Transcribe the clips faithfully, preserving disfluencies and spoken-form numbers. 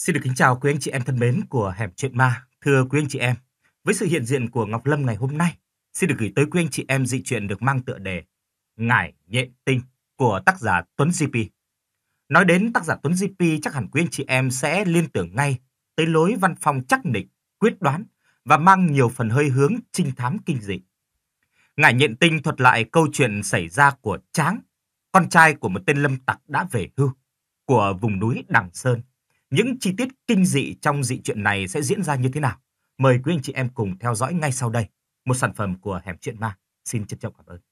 Xin được kính chào quý anh chị em thân mến của Hẻm Chuyện Ma. Thưa quý anh chị em, với sự hiện diện của Ngọc Lâm ngày hôm nay, xin được gửi tới quý anh chị em dị truyện được mang tựa đề Ngải Nhện Tinh của tác giả Tuấn gi pi. Nói đến tác giả Tuấn gi pi, chắc hẳn quý anh chị em sẽ liên tưởng ngay tới lối văn phong chắc nịch, quyết đoán và mang nhiều phần hơi hướng trinh thám kinh dị. Ngải Nhện Tinh thuật lại câu chuyện xảy ra của Tráng, con trai của một tên lâm tặc đã về hưu, của vùng núi Đằng Sơn. Những chi tiết kinh dị trong dị truyện này sẽ diễn ra như thế nào? Mời quý anh chị em cùng theo dõi ngay sau đây. Một sản phẩm của Hẻm Chuyện Ma. Xin trân trọng cảm ơn.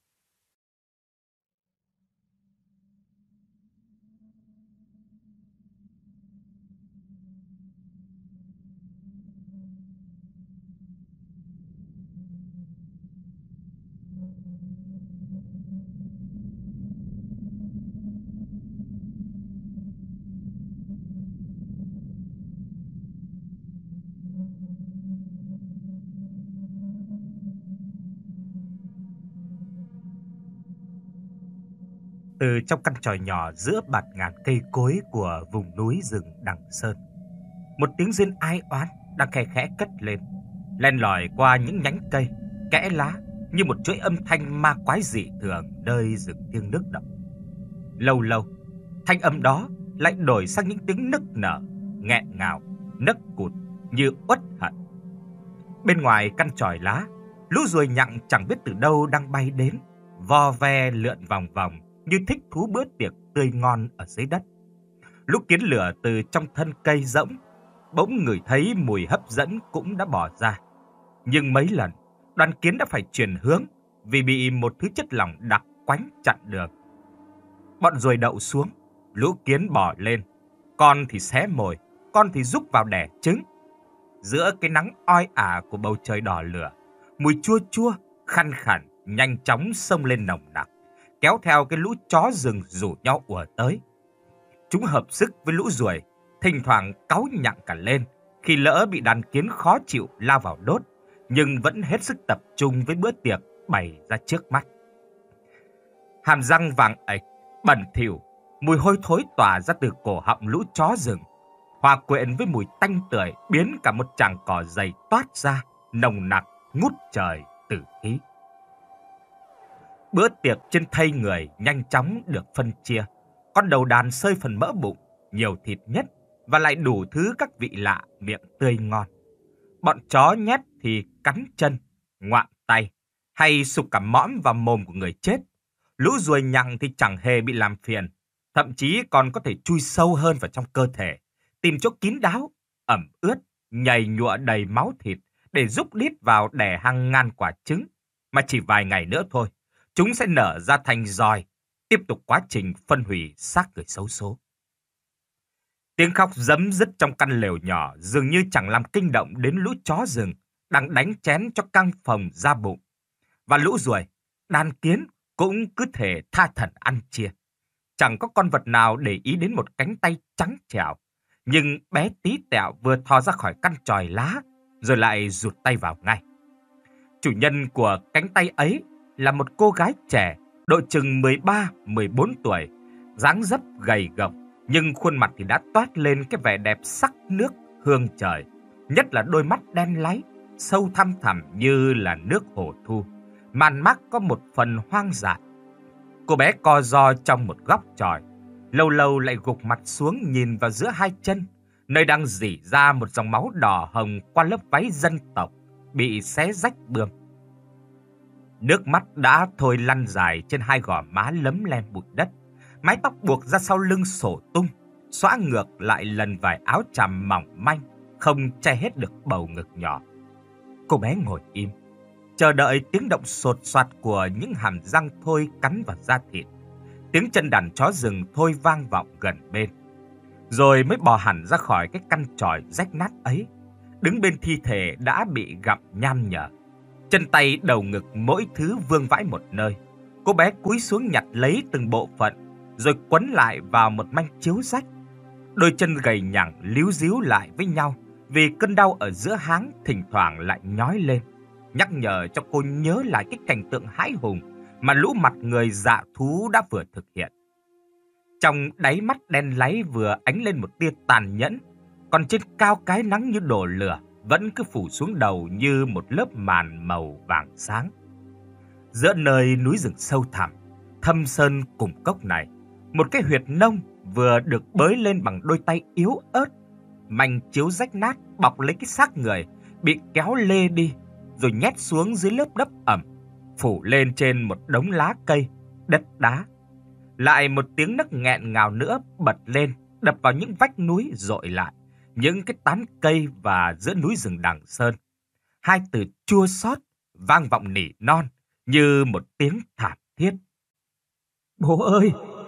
Từ trong căn tròi nhỏ giữa bạt ngàn cây cối của vùng núi rừng Đằng Sơn, một tiếng rên ai oán đang khe khẽ cất lên, len lỏi qua những nhánh cây, kẽ lá như một chuỗi âm thanh ma quái dị thường nơi rừng thiêng nước độc. Lâu lâu, thanh âm đó lại đổi sang những tiếng nức nở, nghẹn ngào, nấc cụt như uất hận. Bên ngoài căn tròi lá, lũ ruồi nhặng chẳng biết từ đâu đang bay đến, vo ve lượn vòng vòng như thích thú bữa tiệc tươi ngon ở dưới đất. Lũ kiến lửa từ trong thân cây rỗng bỗng ngửi thấy mùi hấp dẫn cũng đã bỏ ra. Nhưng mấy lần, đoàn kiến đã phải chuyển hướng vì bị một thứ chất lỏng đặc quánh chặn đường. Bọn ruồi đậu xuống, lũ kiến bò lên, con thì xé mồi, con thì rúc vào đẻ trứng. Giữa cái nắng oi ả của bầu trời đỏ lửa, mùi chua chua, khăn khẳn nhanh chóng xông lên nồng nặc, kéo theo cái lũ chó rừng rủ nhau ùa tới. Chúng hợp sức với lũ ruồi, thỉnh thoảng cáu nhặng cả lên khi lỡ bị đàn kiến khó chịu lao vào đốt, nhưng vẫn hết sức tập trung với bữa tiệc bày ra trước mắt. Hàm răng vàng ạch, bẩn thỉu, mùi hôi thối tỏa ra từ cổ họng lũ chó rừng, hòa quyện với mùi tanh tưởi biến cả một tràng cỏ dày toát ra, nồng nặc ngút trời tử khí. Bữa tiệc trên thây người nhanh chóng được phân chia. Con đầu đàn xơi phần mỡ bụng, nhiều thịt nhất và lại đủ thứ các vị lạ miệng tươi ngon. Bọn chó nhét thì cắn chân, ngoạm tay hay sụp cả mõm vào mồm của người chết. Lũ ruồi nhặng thì chẳng hề bị làm phiền, thậm chí còn có thể chui sâu hơn vào trong cơ thể, tìm chỗ kín đáo, ẩm ướt, nhầy nhụa đầy máu thịt để rúc đít vào đẻ hàng ngàn quả trứng, mà chỉ vài ngày nữa thôi, chúng sẽ nở ra thành giòi, tiếp tục quá trình phân hủy xác người xấu số. Tiếng khóc rấm rứt trong căn lều nhỏ dường như chẳng làm kinh động đến lũ chó rừng đang đánh chén cho căng phòng ra bụng. Và lũ ruồi, đàn kiến cũng cứ thể tha thẩn ăn chia. Chẳng có con vật nào để ý đến một cánh tay trắng trẻo, nhưng bé tí tẹo vừa thò ra khỏi căn tròi lá rồi lại rụt tay vào ngay. Chủ nhân của cánh tay ấy là một cô gái trẻ, độ chừng mười ba mười bốn tuổi, dáng dấp gầy gộc, nhưng khuôn mặt thì đã toát lên cái vẻ đẹp sắc nước hương trời, nhất là đôi mắt đen láy, sâu thăm thẳm như là nước hồ thu, màn mắt có một phần hoang dại. Cô bé co ro trong một góc chòi, lâu lâu lại gục mặt xuống nhìn vào giữa hai chân, nơi đang rỉ ra một dòng máu đỏ hồng qua lớp váy dân tộc bị xé rách bươm. Nước mắt đã thôi lăn dài trên hai gò má lấm lem bụi đất, mái tóc buộc ra sau lưng xổ tung, xõa ngược lại lần vải áo chàm mỏng manh, không che hết được bầu ngực nhỏ. Cô bé ngồi im, chờ đợi tiếng động sột soạt của những hàm răng thôi cắn vào da thịt, tiếng chân đàn chó rừng thôi vang vọng gần bên. Rồi mới bò hẳn ra khỏi cái căn tròi rách nát ấy, đứng bên thi thể đã bị gặm nham nhở. Chân tay đầu ngực mỗi thứ vương vãi một nơi. Cô bé cúi xuống nhặt lấy từng bộ phận, rồi quấn lại vào một manh chiếu rách. Đôi chân gầy nhẳng líu díu lại với nhau vì cơn đau ở giữa háng thỉnh thoảng lại nhói lên, nhắc nhở cho cô nhớ lại cái cảnh tượng hãi hùng mà lũ mặt người dạ thú đã vừa thực hiện. Trong đáy mắt đen láy vừa ánh lên một tia tàn nhẫn, còn trên cao cái nắng như đổ lửa vẫn cứ phủ xuống đầu như một lớp màn màu vàng sáng. Giữa nơi núi rừng sâu thẳm, thâm sơn cùng cốc này, một cái huyệt nông vừa được bới lên bằng đôi tay yếu ớt, manh chiếu rách nát bọc lấy cái xác người bị kéo lê đi, rồi nhét xuống dưới lớp đất ẩm, phủ lên trên một đống lá cây, đất đá. Lại một tiếng nấc nghẹn ngào nữa bật lên, đập vào những vách núi dội lại, những cái tán cây và giữa núi rừng Đằng Sơn. Hai từ chua xót vang vọng nỉ non như một tiếng thảm thiết. Bố ơi!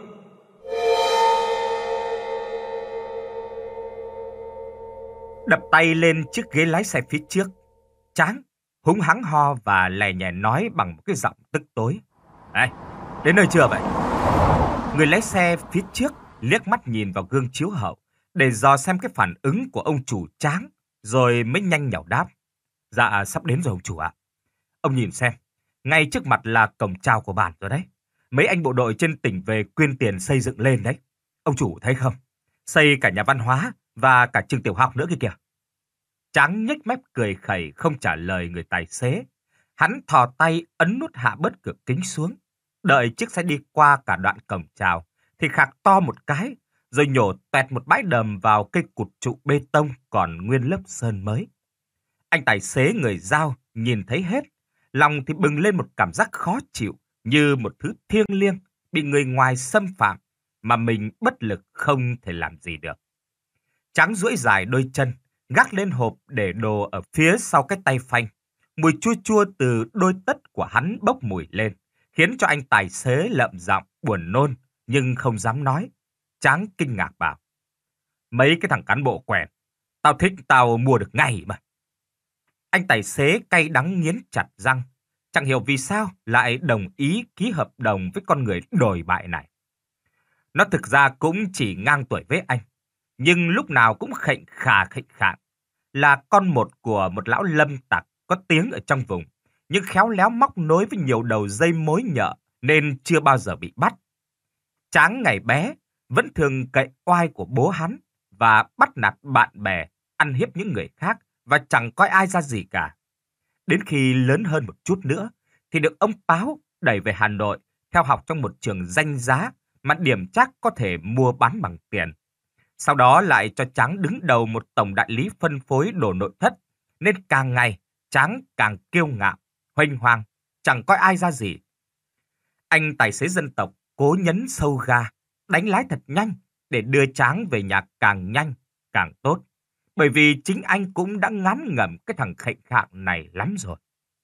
Đập tay lên chiếc ghế lái xe phía trước, Tráng húng hắng ho và lè nhè nói bằng một cái giọng tức tối. Này, đến nơi chưa vậy? Người lái xe phía trước liếc mắt nhìn vào gương chiếu hậu để dò xem cái phản ứng của ông chủ Tráng, rồi mới nhanh nhảu đáp. Dạ, sắp đến rồi ông chủ ạ. Ông nhìn xem, ngay trước mặt là cổng chào của bản rồi đấy. Mấy anh bộ đội trên tỉnh về quyên tiền xây dựng lên đấy. Ông chủ thấy không? Xây cả nhà văn hóa và cả trường tiểu học nữa kia kìa. Tráng nhếch mép cười khẩy không trả lời người tài xế. Hắn thò tay ấn nút hạ bớt cửa kính xuống. Đợi chiếc xe đi qua cả đoạn cổng chào thì khạc to một cái, rồi nhổ toẹt một bãi đờm vào cây cột trụ bê tông còn nguyên lớp sơn mới. Anh tài xế người Dao nhìn thấy hết, lòng thì bừng lên một cảm giác khó chịu, như một thứ thiêng liêng bị người ngoài xâm phạm mà mình bất lực không thể làm gì được. Tráng duỗi dài đôi chân, gác lên hộp để đồ ở phía sau cái tay phanh. Mùi chua chua từ đôi tất của hắn bốc mùi lên, khiến cho anh tài xế lậm giọng buồn nôn nhưng không dám nói. Tráng kinh ngạc bảo: Mấy cái thằng cán bộ quèn, tao thích tao mua được ngay mà. Anh tài xế cay đắng nghiến chặt răng, chẳng hiểu vì sao lại đồng ý ký hợp đồng với con người đồi bại này. Nó thực ra cũng chỉ ngang tuổi với anh, nhưng lúc nào cũng khệnh khà khệnh khạng, là con một của một lão lâm tặc có tiếng ở trong vùng, nhưng khéo léo móc nối với nhiều đầu dây mối nhợ nên chưa bao giờ bị bắt. Tráng ngày bé vẫn thường cậy oai của bố hắn và bắt nạt bạn bè, ăn hiếp những người khác và chẳng coi ai ra gì cả. Đến khi lớn hơn một chút nữa thì được ông Páo đẩy về Hà Nội theo học trong một trường danh giá mà điểm chắc có thể mua bán bằng tiền. Sau đó lại cho Tráng đứng đầu một tổng đại lý phân phối đồ nội thất, nên càng ngày Tráng càng kiêu ngạo, huênh hoang, chẳng coi ai ra gì. Anh tài xế dân tộc cố nhấn sâu ga, đánh lái thật nhanh để đưa Tráng về nhà càng nhanh càng tốt, bởi vì chính anh cũng đã ngán ngẩm cái thằng khệnh khạng này lắm rồi.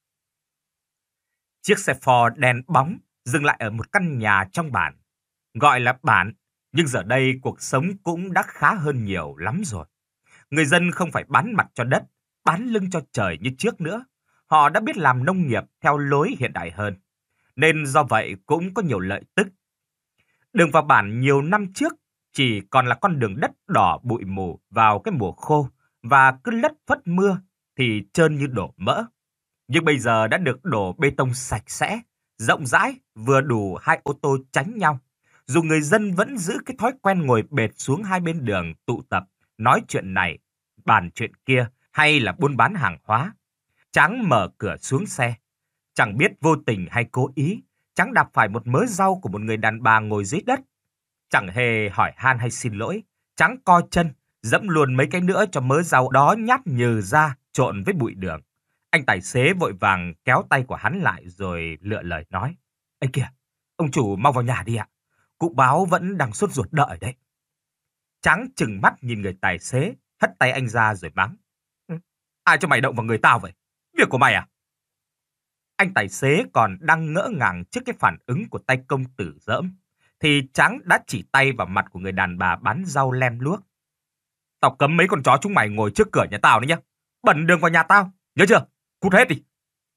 Chiếc xe Ford đen bóng dừng lại ở một căn nhà trong bản. Gọi là bản, nhưng giờ đây cuộc sống cũng đã khá hơn nhiều lắm rồi. Người dân không phải bán mặt cho đất, bán lưng cho trời như trước nữa. Họ đã biết làm nông nghiệp theo lối hiện đại hơn, nên do vậy cũng có nhiều lợi tức. Đường vào bản nhiều năm trước chỉ còn là con đường đất đỏ bụi mù vào cái mùa khô và cứ lất phất mưa thì trơn như đổ mỡ. Nhưng bây giờ đã được đổ bê tông sạch sẽ, rộng rãi, vừa đủ hai ô tô tránh nhau. Dù người dân vẫn giữ cái thói quen ngồi bệt xuống hai bên đường tụ tập, nói chuyện này, bàn chuyện kia hay là buôn bán hàng hóa. Tráng mở cửa xuống xe. Chẳng biết vô tình hay cố ý, Tráng đạp phải một mớ rau của một người đàn bà ngồi dưới đất. Chẳng hề hỏi han hay xin lỗi, Tráng co chân, dẫm luôn mấy cái nữa cho mớ rau đó nhát nhừ ra trộn với bụi đường. Anh tài xế vội vàng kéo tay của hắn lại rồi lựa lời nói: Ê kìa, ông chủ mau vào nhà đi ạ. Cụ báo vẫn đang sốt ruột đợi đấy. Tráng trừng mắt nhìn người tài xế, hất tay anh ra rồi mắng: "Ừ, ai cho mày động vào người tao vậy? Việc của mày à?" Anh tài xế còn đang ngỡ ngàng trước cái phản ứng của tay công tử dỡm, thì Tráng đã chỉ tay vào mặt của người đàn bà bán rau lem luốc. "Tao cấm mấy con chó chúng mày ngồi trước cửa nhà tao nữa nhé. Bẩn đường vào nhà tao, nhớ chưa? Cút hết đi."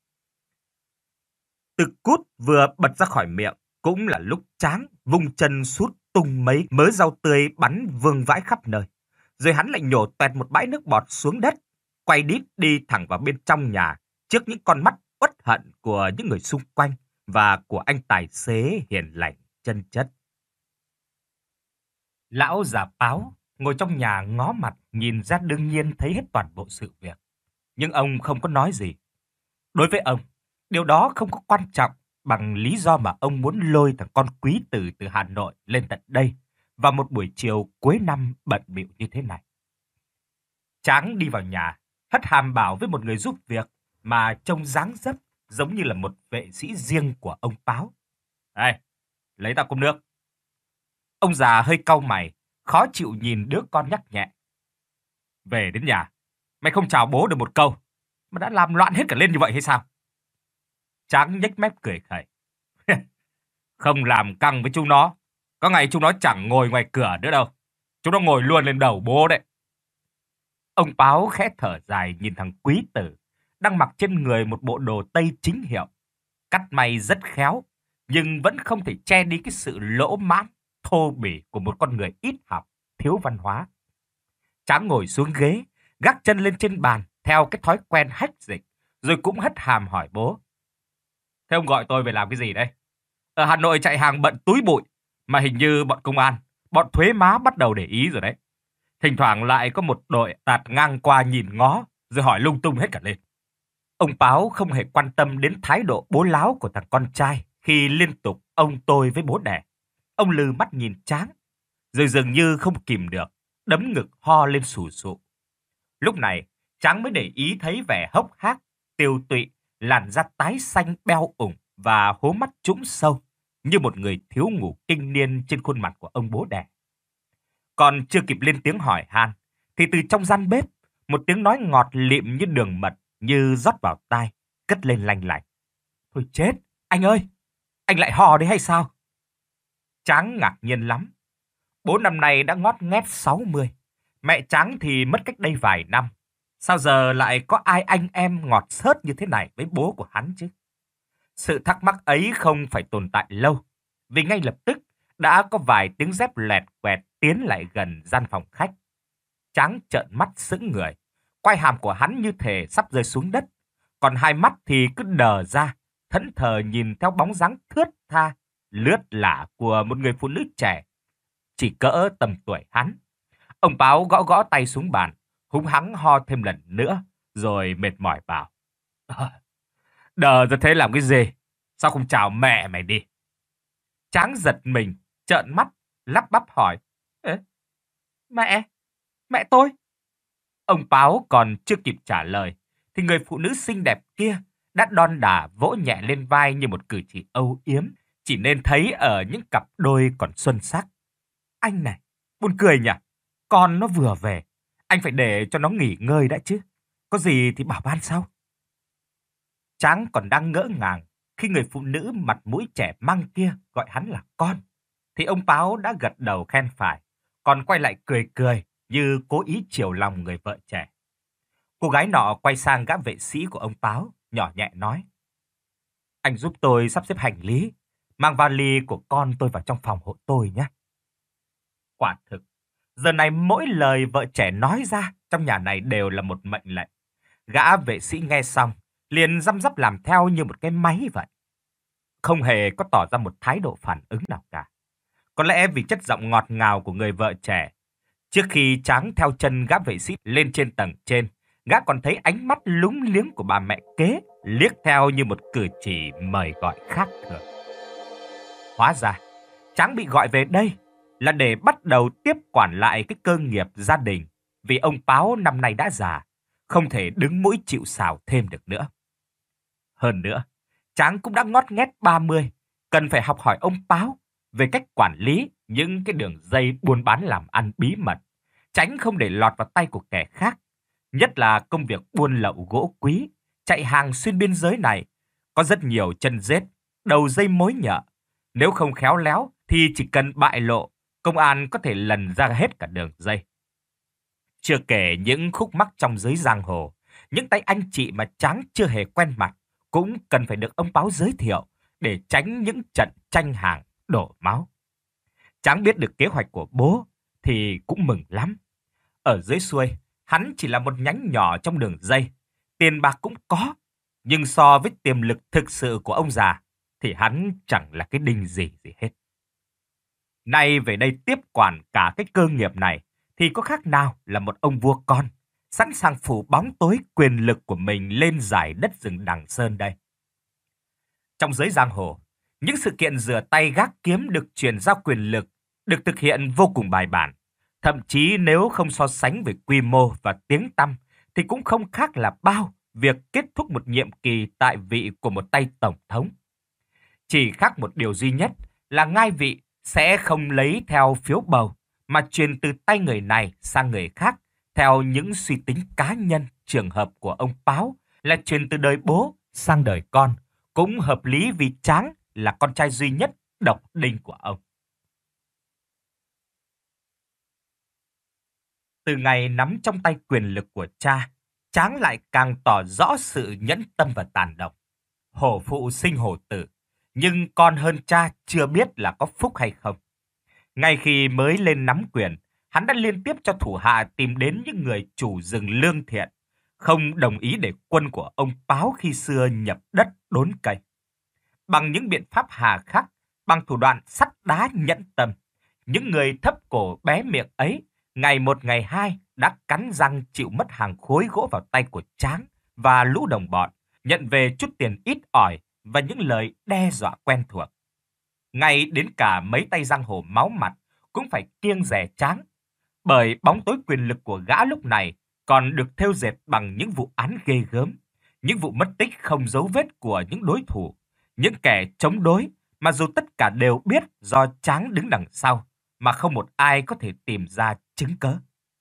Từ cút vừa bật ra khỏi miệng, cũng là lúc Tráng vung chân sút tung mấy mớ rau tươi bắn vương vãi khắp nơi. Rồi hắn lại nhổ toẹt một bãi nước bọt xuống đất, quay đít đi thẳng vào bên trong nhà, trước những con mắt uất hận của những người xung quanh và của anh tài xế hiền lành chân chất. Lão già Páo ngồi trong nhà ngó mặt nhìn ra đương nhiên thấy hết toàn bộ sự việc. Nhưng ông không có nói gì. Đối với ông, điều đó không có quan trọng bằng lý do mà ông muốn lôi thằng con quý tử từ Hà Nội lên tận đây vào một buổi chiều cuối năm bận bịu như thế này. Tráng đi vào nhà, hất hàm bảo với một người giúp việc mà trông dáng dấp giống như là một vệ sĩ riêng của ông Páo. Đây, lấy tao cốc nước. Ông già hơi cau mày, khó chịu nhìn đứa con nhắc nhẹ. Về đến nhà, mày không chào bố được một câu, mà đã làm loạn hết cả lên như vậy hay sao? Tráng nhếch mép cười khẩy. Không làm căng với chúng nó, có ngày chúng nó chẳng ngồi ngoài cửa nữa đâu. Chúng nó ngồi luôn lên đầu bố đấy. Ông Páo khẽ thở dài nhìn thằng quý tử, đang mặc trên người một bộ đồ tây chính hiệu. Cắt may rất khéo, nhưng vẫn không thể che đi cái sự lỗ mãng, thô bỉ của một con người ít học, thiếu văn hóa. Tráng ngồi xuống ghế, gác chân lên trên bàn, theo cái thói quen hách dịch, rồi cũng hất hàm hỏi bố. Thế ông gọi tôi về làm cái gì đây? Ở Hà Nội chạy hàng bận túi bụi, mà hình như bọn công an, bọn thuế má bắt đầu để ý rồi đấy. Thỉnh thoảng lại có một đội tạt ngang qua nhìn ngó, rồi hỏi lung tung hết cả lên. Ông Páo không hề quan tâm đến thái độ bố láo của thằng con trai khi liên tục ông tôi với bố đẻ. Ông lừ mắt nhìn Tráng, rồi dường như không kìm được, đấm ngực ho lên sù sụ. Lúc này, Tráng mới để ý thấy vẻ hốc hác, tiêu tụy, làn da tái xanh beo ủng và hố mắt trũng sâu, như một người thiếu ngủ kinh niên trên khuôn mặt của ông bố đẻ. Còn chưa kịp lên tiếng hỏi han, thì từ trong gian bếp, một tiếng nói ngọt lịm như đường mật, như rót vào tai, cất lên lanh lảnh. Thôi chết, anh ơi, anh lại hò đấy hay sao? Tráng ngạc nhiên lắm. Bố năm nay đã ngót nghét sáu mươi, mẹ Tráng thì mất cách đây vài năm. Sao giờ lại có ai anh em ngọt xớt như thế này với bố của hắn chứ? Sự thắc mắc ấy không phải tồn tại lâu, vì ngay lập tức đã có vài tiếng dép lẹt quẹt tiến lại gần gian phòng khách. Tráng trợn mắt sững người, quai hàm của hắn như thể sắp rơi xuống đất, còn hai mắt thì cứ đờ ra, thẫn thờ nhìn theo bóng dáng thướt tha, lướt lả của một người phụ nữ trẻ, chỉ cỡ tầm tuổi hắn. Ông Páo gõ gõ tay xuống bàn, húng hắng ho thêm lần nữa, rồi mệt mỏi bảo. Đờ ra thế làm cái gì? Sao không chào mẹ mày đi? Tráng giật mình, trợn mắt, lắp bắp hỏi. Ê, mẹ? Mẹ tôi? Ông Páo còn chưa kịp trả lời, thì người phụ nữ xinh đẹp kia đã đon đả vỗ nhẹ lên vai như một cử chỉ âu yếm, chỉ nên thấy ở những cặp đôi còn xuân sắc. Anh này, buồn cười nhỉ? Con nó vừa về, anh phải để cho nó nghỉ ngơi đã chứ. Có gì thì bảo ban sau. Tráng còn đang ngỡ ngàng khi người phụ nữ mặt mũi trẻ măng kia gọi hắn là con, thì ông Páo đã gật đầu khen phải, còn quay lại cười cười như cố ý chiều lòng người vợ trẻ. Cô gái nọ quay sang gã vệ sĩ của ông Páo, nhỏ nhẹ nói. Anh giúp tôi sắp xếp hành lý, mang vali của con tôi vào trong phòng hộ tôi nhé. Quả thực, giờ này mỗi lời vợ trẻ nói ra trong nhà này đều là một mệnh lệnh. Gã vệ sĩ nghe xong, liền răm rắp làm theo như một cái máy vậy. Không hề có tỏ ra một thái độ phản ứng nào cả. Có lẽ vì chất giọng ngọt ngào của người vợ trẻ. Trước khi Tráng theo chân gã vệ sĩ lên trên tầng trên, gã còn thấy ánh mắt lúng liếng của bà mẹ kế liếc theo như một cử chỉ mời gọi khác thường. Hóa ra, Tráng bị gọi về đây là để bắt đầu tiếp quản lại cái cơ nghiệp gia đình, vì ông Páo năm nay đã già, không thể đứng mũi chịu sào thêm được nữa. Hơn nữa, Tráng cũng đã ngót nghét ba mươi, cần phải học hỏi ông Páo về cách quản lý những cái đường dây buôn bán làm ăn bí mật, tránh không để lọt vào tay của kẻ khác. Nhất là công việc buôn lậu gỗ quý, chạy hàng xuyên biên giới này, có rất nhiều chân rết, đầu dây mối nhợ. Nếu không khéo léo thì chỉ cần bại lộ, công an có thể lần ra hết cả đường dây. Chưa kể những khúc mắc trong giới giang hồ, những tay anh chị mà Tráng chưa hề quen mặt cũng cần phải được ông Páo giới thiệu để tránh những trận tranh hàng đổ máu. Tráng biết được kế hoạch của bố thì cũng mừng lắm. Ở dưới xuôi, hắn chỉ là một nhánh nhỏ trong đường dây, tiền bạc cũng có, nhưng so với tiềm lực thực sự của ông già thì hắn chẳng là cái đinh gì gì hết. Nay về đây tiếp quản cả cái cơ nghiệp này thì có khác nào là một ông vua con, sẵn sàng phủ bóng tối quyền lực của mình lên dải đất rừng Đằng Sơn đây. Trong giới giang hồ, những sự kiện rửa tay gác kiếm được truyền giao quyền lực được thực hiện vô cùng bài bản. Thậm chí nếu không so sánh về quy mô và tiếng tăm thì cũng không khác là bao việc kết thúc một nhiệm kỳ tại vị của một tay tổng thống. Chỉ khác một điều duy nhất là ngai vị sẽ không lấy theo phiếu bầu mà truyền từ tay người này sang người khác theo những suy tính cá nhân. Trường hợp của ông Páo là truyền từ đời bố sang đời con, cũng hợp lý vì Tráng là con trai duy nhất độc đinh của ông. Từ ngày nắm trong tay quyền lực của cha, Tráng lại càng tỏ rõ sự nhẫn tâm và tàn độc. Hổ phụ sinh hổ tử, nhưng con hơn cha chưa biết là có phúc hay không. Ngay khi mới lên nắm quyền, hắn đã liên tiếp cho thủ hạ tìm đến những người chủ rừng lương thiện, không đồng ý để quân của ông Páo khi xưa nhập đất đốn cây. Bằng những biện pháp hà khắc, bằng thủ đoạn sắt đá nhẫn tâm, những người thấp cổ bé miệng ấy ngày một ngày hai đã cắn răng chịu mất hàng khối gỗ vào tay của Tráng và lũ đồng bọn, nhận về chút tiền ít ỏi và những lời đe dọa quen thuộc. Ngay đến cả mấy tay giang hồ máu mặt cũng phải kiêng dè Tráng, bởi bóng tối quyền lực của gã lúc này còn được thêu dệt bằng những vụ án ghê gớm, những vụ mất tích không dấu vết của những đối thủ, những kẻ chống đối mà dù tất cả đều biết do Tráng đứng đằng sau, mà không một ai có thể tìm ra chứng cớ.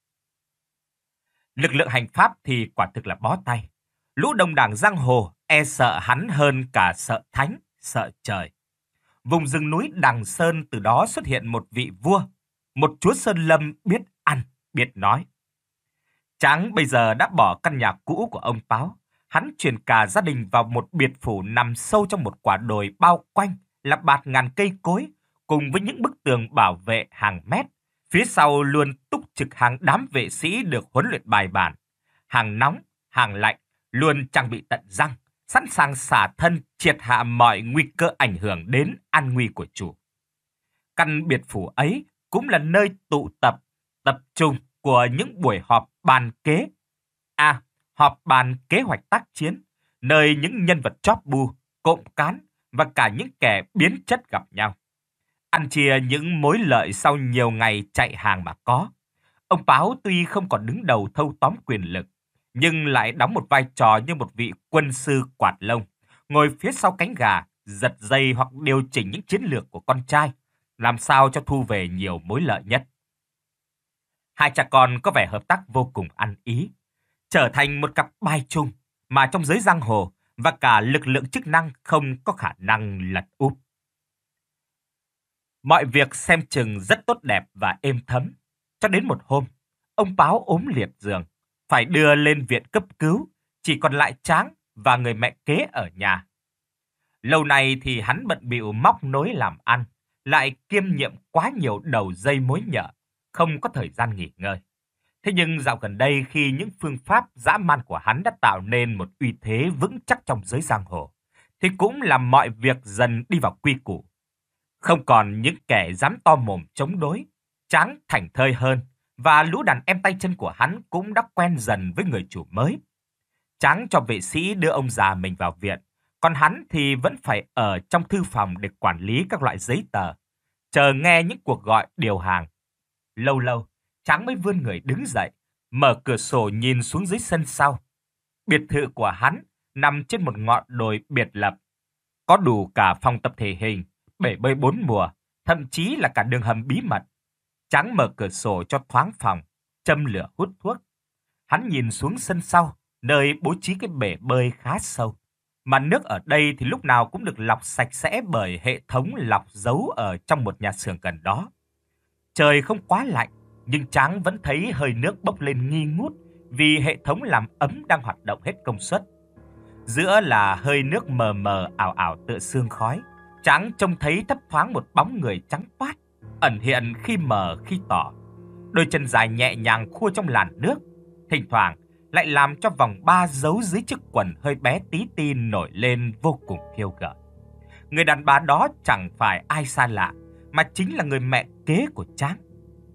Lực lượng hành pháp thì quả thực là bó tay. Lũ đồng đảng giang hồ e sợ hắn hơn cả sợ thánh, sợ trời. Vùng rừng núi Đằng Sơn từ đó xuất hiện một vị vua, một chúa Sơn Lâm biết ăn, biết nói. Tráng bây giờ đã bỏ căn nhà cũ của ông Páo. Hắn chuyển cả gia đình vào một biệt phủ nằm sâu trong một quả đồi bao quanh là bạt ngàn cây cối, cùng với những bức tường bảo vệ hàng mét. Phía sau luôn túc trực hàng đám vệ sĩ được huấn luyện bài bản. Hàng nóng, hàng lạnh, luôn trang bị tận răng, sẵn sàng xả thân triệt hạ mọi nguy cơ ảnh hưởng đến an nguy của chủ. Căn biệt phủ ấy cũng là nơi tụ tập, tập trung của những buổi họp bàn kế. À, họp bàn kế hoạch tác chiến, nơi những nhân vật chóp bu, cộng cán và cả những kẻ biến chất gặp nhau, ăn chia những mối lợi sau nhiều ngày chạy hàng mà có. Ông Páo tuy không còn đứng đầu thâu tóm quyền lực, nhưng lại đóng một vai trò như một vị quân sư quạt lông, ngồi phía sau cánh gà, giật dây hoặc điều chỉnh những chiến lược của con trai, làm sao cho thu về nhiều mối lợi nhất. Hai cha con có vẻ hợp tác vô cùng ăn ý, trở thành một cặp bài chung mà trong giới giang hồ và cả lực lượng chức năng không có khả năng lật úp. Mọi việc xem chừng rất tốt đẹp và êm thấm, cho đến một hôm, ông Páo ốm liệt giường, phải đưa lên viện cấp cứu, chỉ còn lại Tráng và người mẹ kế ở nhà. Lâu nay thì hắn bận bịu móc nối làm ăn, lại kiêm nhiệm quá nhiều đầu dây mối nhợ, không có thời gian nghỉ ngơi. Thế nhưng dạo gần đây khi những phương pháp dã man của hắn đã tạo nên một uy thế vững chắc trong giới giang hồ, thì cũng làm mọi việc dần đi vào quy củ. Không còn những kẻ dám to mồm chống đối, Tráng thảnh thơi hơn, và lũ đàn em tay chân của hắn cũng đã quen dần với người chủ mới. Tráng cho vệ sĩ đưa ông già mình vào viện, còn hắn thì vẫn phải ở trong thư phòng để quản lý các loại giấy tờ, chờ nghe những cuộc gọi điều hàng. Lâu lâu, Tráng mới vươn người đứng dậy, mở cửa sổ nhìn xuống dưới sân sau. Biệt thự của hắn nằm trên một ngọn đồi biệt lập, có đủ cả phòng tập thể hình, bể bơi bốn mùa, thậm chí là cả đường hầm bí mật. Tráng mở cửa sổ cho thoáng phòng, châm lửa hút thuốc. Hắn nhìn xuống sân sau, nơi bố trí cái bể bơi khá sâu. Mà nước ở đây thì lúc nào cũng được lọc sạch sẽ bởi hệ thống lọc giấu ở trong một nhà xưởng gần đó. Trời không quá lạnh, nhưng Tráng vẫn thấy hơi nước bốc lên nghi ngút vì hệ thống làm ấm đang hoạt động hết công suất. Giữa là hơi nước mờ mờ ảo ảo tựa sương khói, Tráng trông thấy thấp thoáng một bóng người trắng toát, ẩn hiện khi mờ khi tỏ. Đôi chân dài nhẹ nhàng khua trong làn nước, thỉnh thoảng lại làm cho vòng ba dấu dưới chiếc quần hơi bé tí ti nổi lên vô cùng khiêu gợi. Người đàn bà đó chẳng phải ai xa lạ, mà chính là người mẹ kế của Tráng.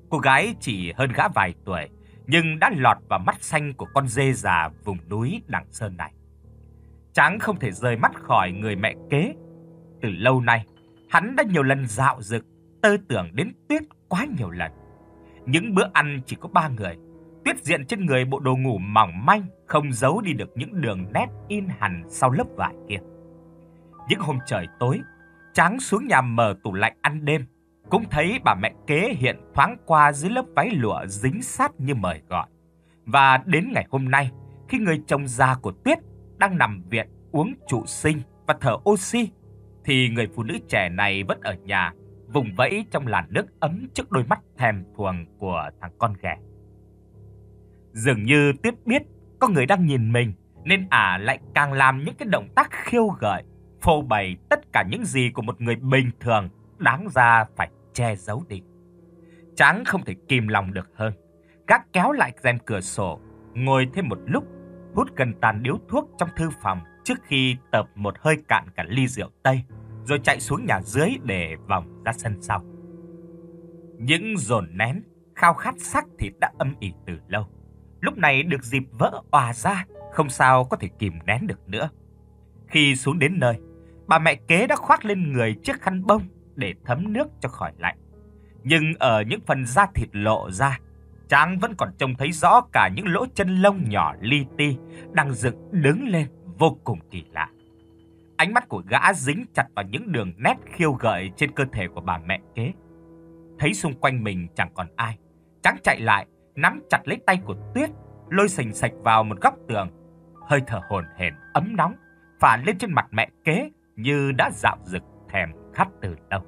Cô gái chỉ hơn gã vài tuổi, nhưng đã lọt vào mắt xanh của con dê già vùng núi Đằng Sơn này. Tráng không thể rời mắt khỏi người mẹ kế. Từ lâu nay, hắn đã nhiều lần dạo dực, tơ tưởng đến Tuyết quá nhiều lần. Những bữa ăn chỉ có ba người, Tuyết diện trên người bộ đồ ngủ mỏng manh, không giấu đi được những đường nét in hằn sau lớp vải kia. Những hôm trời tối, Tráng xuống nhà mở tủ lạnh ăn đêm, cũng thấy bà mẹ kế hiện thoáng qua dưới lớp váy lụa dính sát như mời gọi. Và đến ngày hôm nay, khi người chồng già của Tuyết đang nằm viện uống trụ sinh và thở oxy, thì người phụ nữ trẻ này vẫn ở nhà, vùng vẫy trong làn nước ấm trước đôi mắt thèm thuồng của thằng con ghẻ. Dường như Tuyết biết có người đang nhìn mình, nên ả lại càng làm những cái động tác khiêu gợi, phô bày tất cả những gì của một người bình thường đáng ra phải che giấu đi. Tráng không thể kìm lòng được hơn, gác kéo lại rèm cửa sổ, ngồi thêm một lúc, hút gần tàn điếu thuốc trong thư phòng trước khi tập một hơi cạn cả ly rượu Tây, rồi chạy xuống nhà dưới để vòng ra sân sau. Những dồn nén, khao khát xác thịt đã âm ỉ từ lâu, lúc này được dịp vỡ òa ra, không sao có thể kìm nén được nữa. Khi xuống đến nơi, bà mẹ kế đã khoác lên người chiếc khăn bông để thấm nước cho khỏi lạnh. Nhưng ở những phần da thịt lộ ra, Tráng vẫn còn trông thấy rõ cả những lỗ chân lông nhỏ li ti đang dựng đứng lên vô cùng kỳ lạ. Ánh mắt của gã dính chặt vào những đường nét khiêu gợi trên cơ thể của bà mẹ kế. Thấy xung quanh mình chẳng còn ai, Tráng chạy lại, nắm chặt lấy tay của Tuyết, lôi sành sạch vào một góc tường. Hơi thở hổn hển ấm nóng phả lên trên mặt mẹ kế như đã dạo dực thèm khát từ lâu.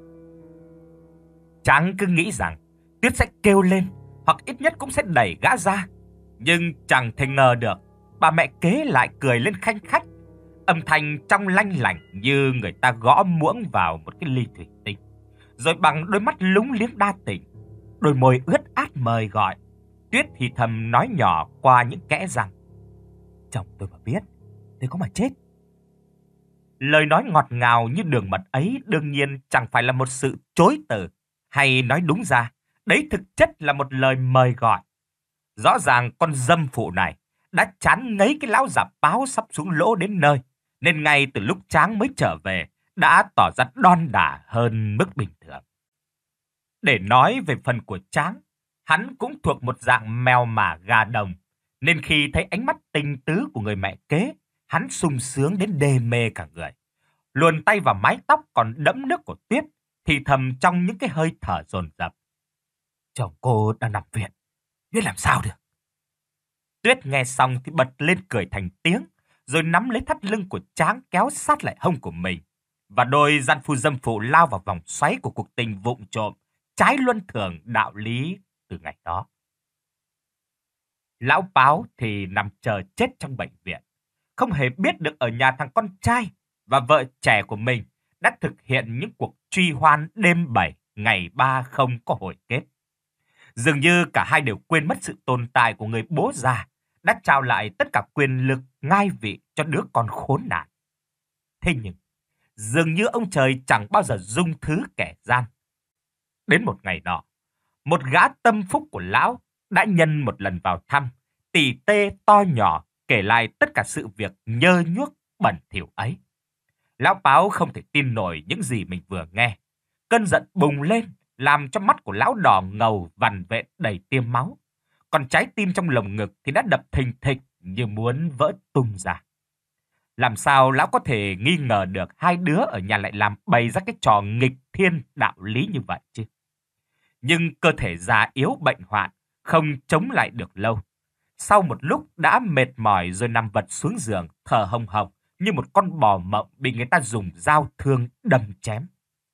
Tráng cứ nghĩ rằng Tuyết sẽ kêu lên, hoặc ít nhất cũng sẽ đẩy gã ra. Nhưng chẳng thể ngờ được, bà mẹ kế lại cười lên khanh khách, âm thanh trong lanh lảnh như người ta gõ muỗng vào một cái ly thủy tinh. Rồi bằng đôi mắt lúng liếng đa tình, đôi môi ướt át mời gọi, Tuyết thì thầm nói nhỏ qua những kẽ răng: "Chồng tôi mà biết, tôi có mà chết." Lời nói ngọt ngào như đường mật ấy đương nhiên chẳng phải là một sự chối từ, hay nói đúng ra, đấy thực chất là một lời mời gọi. Rõ ràng con dâm phụ này đã chán ngấy cái lão già báo sắp xuống lỗ đến nơi, nên ngay từ lúc Tráng mới trở về đã tỏ ra đon đả hơn mức bình thường. Để nói về phần của Tráng, hắn cũng thuộc một dạng mèo mả gà đồng, nên khi thấy ánh mắt tình tứ của người mẹ kế, hắn sung sướng đến đê mê cả người. Luồn tay vào mái tóc còn đẫm nước của Tuyết, thì thầm trong những cái hơi thở dồn dập: "Chồng cô đang nằm viện, biết làm sao được." Tuyết nghe xong thì bật lên cười thành tiếng, rồi nắm lấy thắt lưng của Tráng kéo sát lại hông của mình. Và đôi gian phu dâm phụ lao vào vòng xoáy của cuộc tình vụng trộm, trái luân thường đạo lý từ ngày đó. Lão Báo thì nằm chờ chết trong bệnh viện, không hề biết được ở nhà thằng con trai và vợ trẻ của mình đã thực hiện những cuộc truy hoan đêm bảy ngày ba không có hồi kết. Dường như cả hai đều quên mất sự tồn tại của người bố già đã trao lại tất cả quyền lực ngai vị cho đứa con khốn nạn. Thế nhưng, dường như ông trời chẳng bao giờ dung thứ kẻ gian. Đến một ngày nọ, một gã tâm phúc của lão đã nhân một lần vào thăm, tỉ tê to nhỏ kể lại tất cả sự việc nhơ nhuốc bẩn thỉu ấy. Lão Báo không thể tin nổi những gì mình vừa nghe. Cơn giận bùng lên, làm cho mắt của lão đỏ ngầu vằn vện đầy tiêm máu. Còn trái tim trong lồng ngực thì đã đập thình thịch như muốn vỡ tung ra. Làm sao lão có thể nghi ngờ được hai đứa ở nhà lại làm bày ra cái trò nghịch thiên đạo lý như vậy chứ? Nhưng cơ thể già yếu bệnh hoạn, không chống lại được lâu. Sau một lúc đã mệt mỏi rồi nằm vật xuống giường, thở hồng hộc như một con bò mộng bị người ta dùng dao thương đâm chém.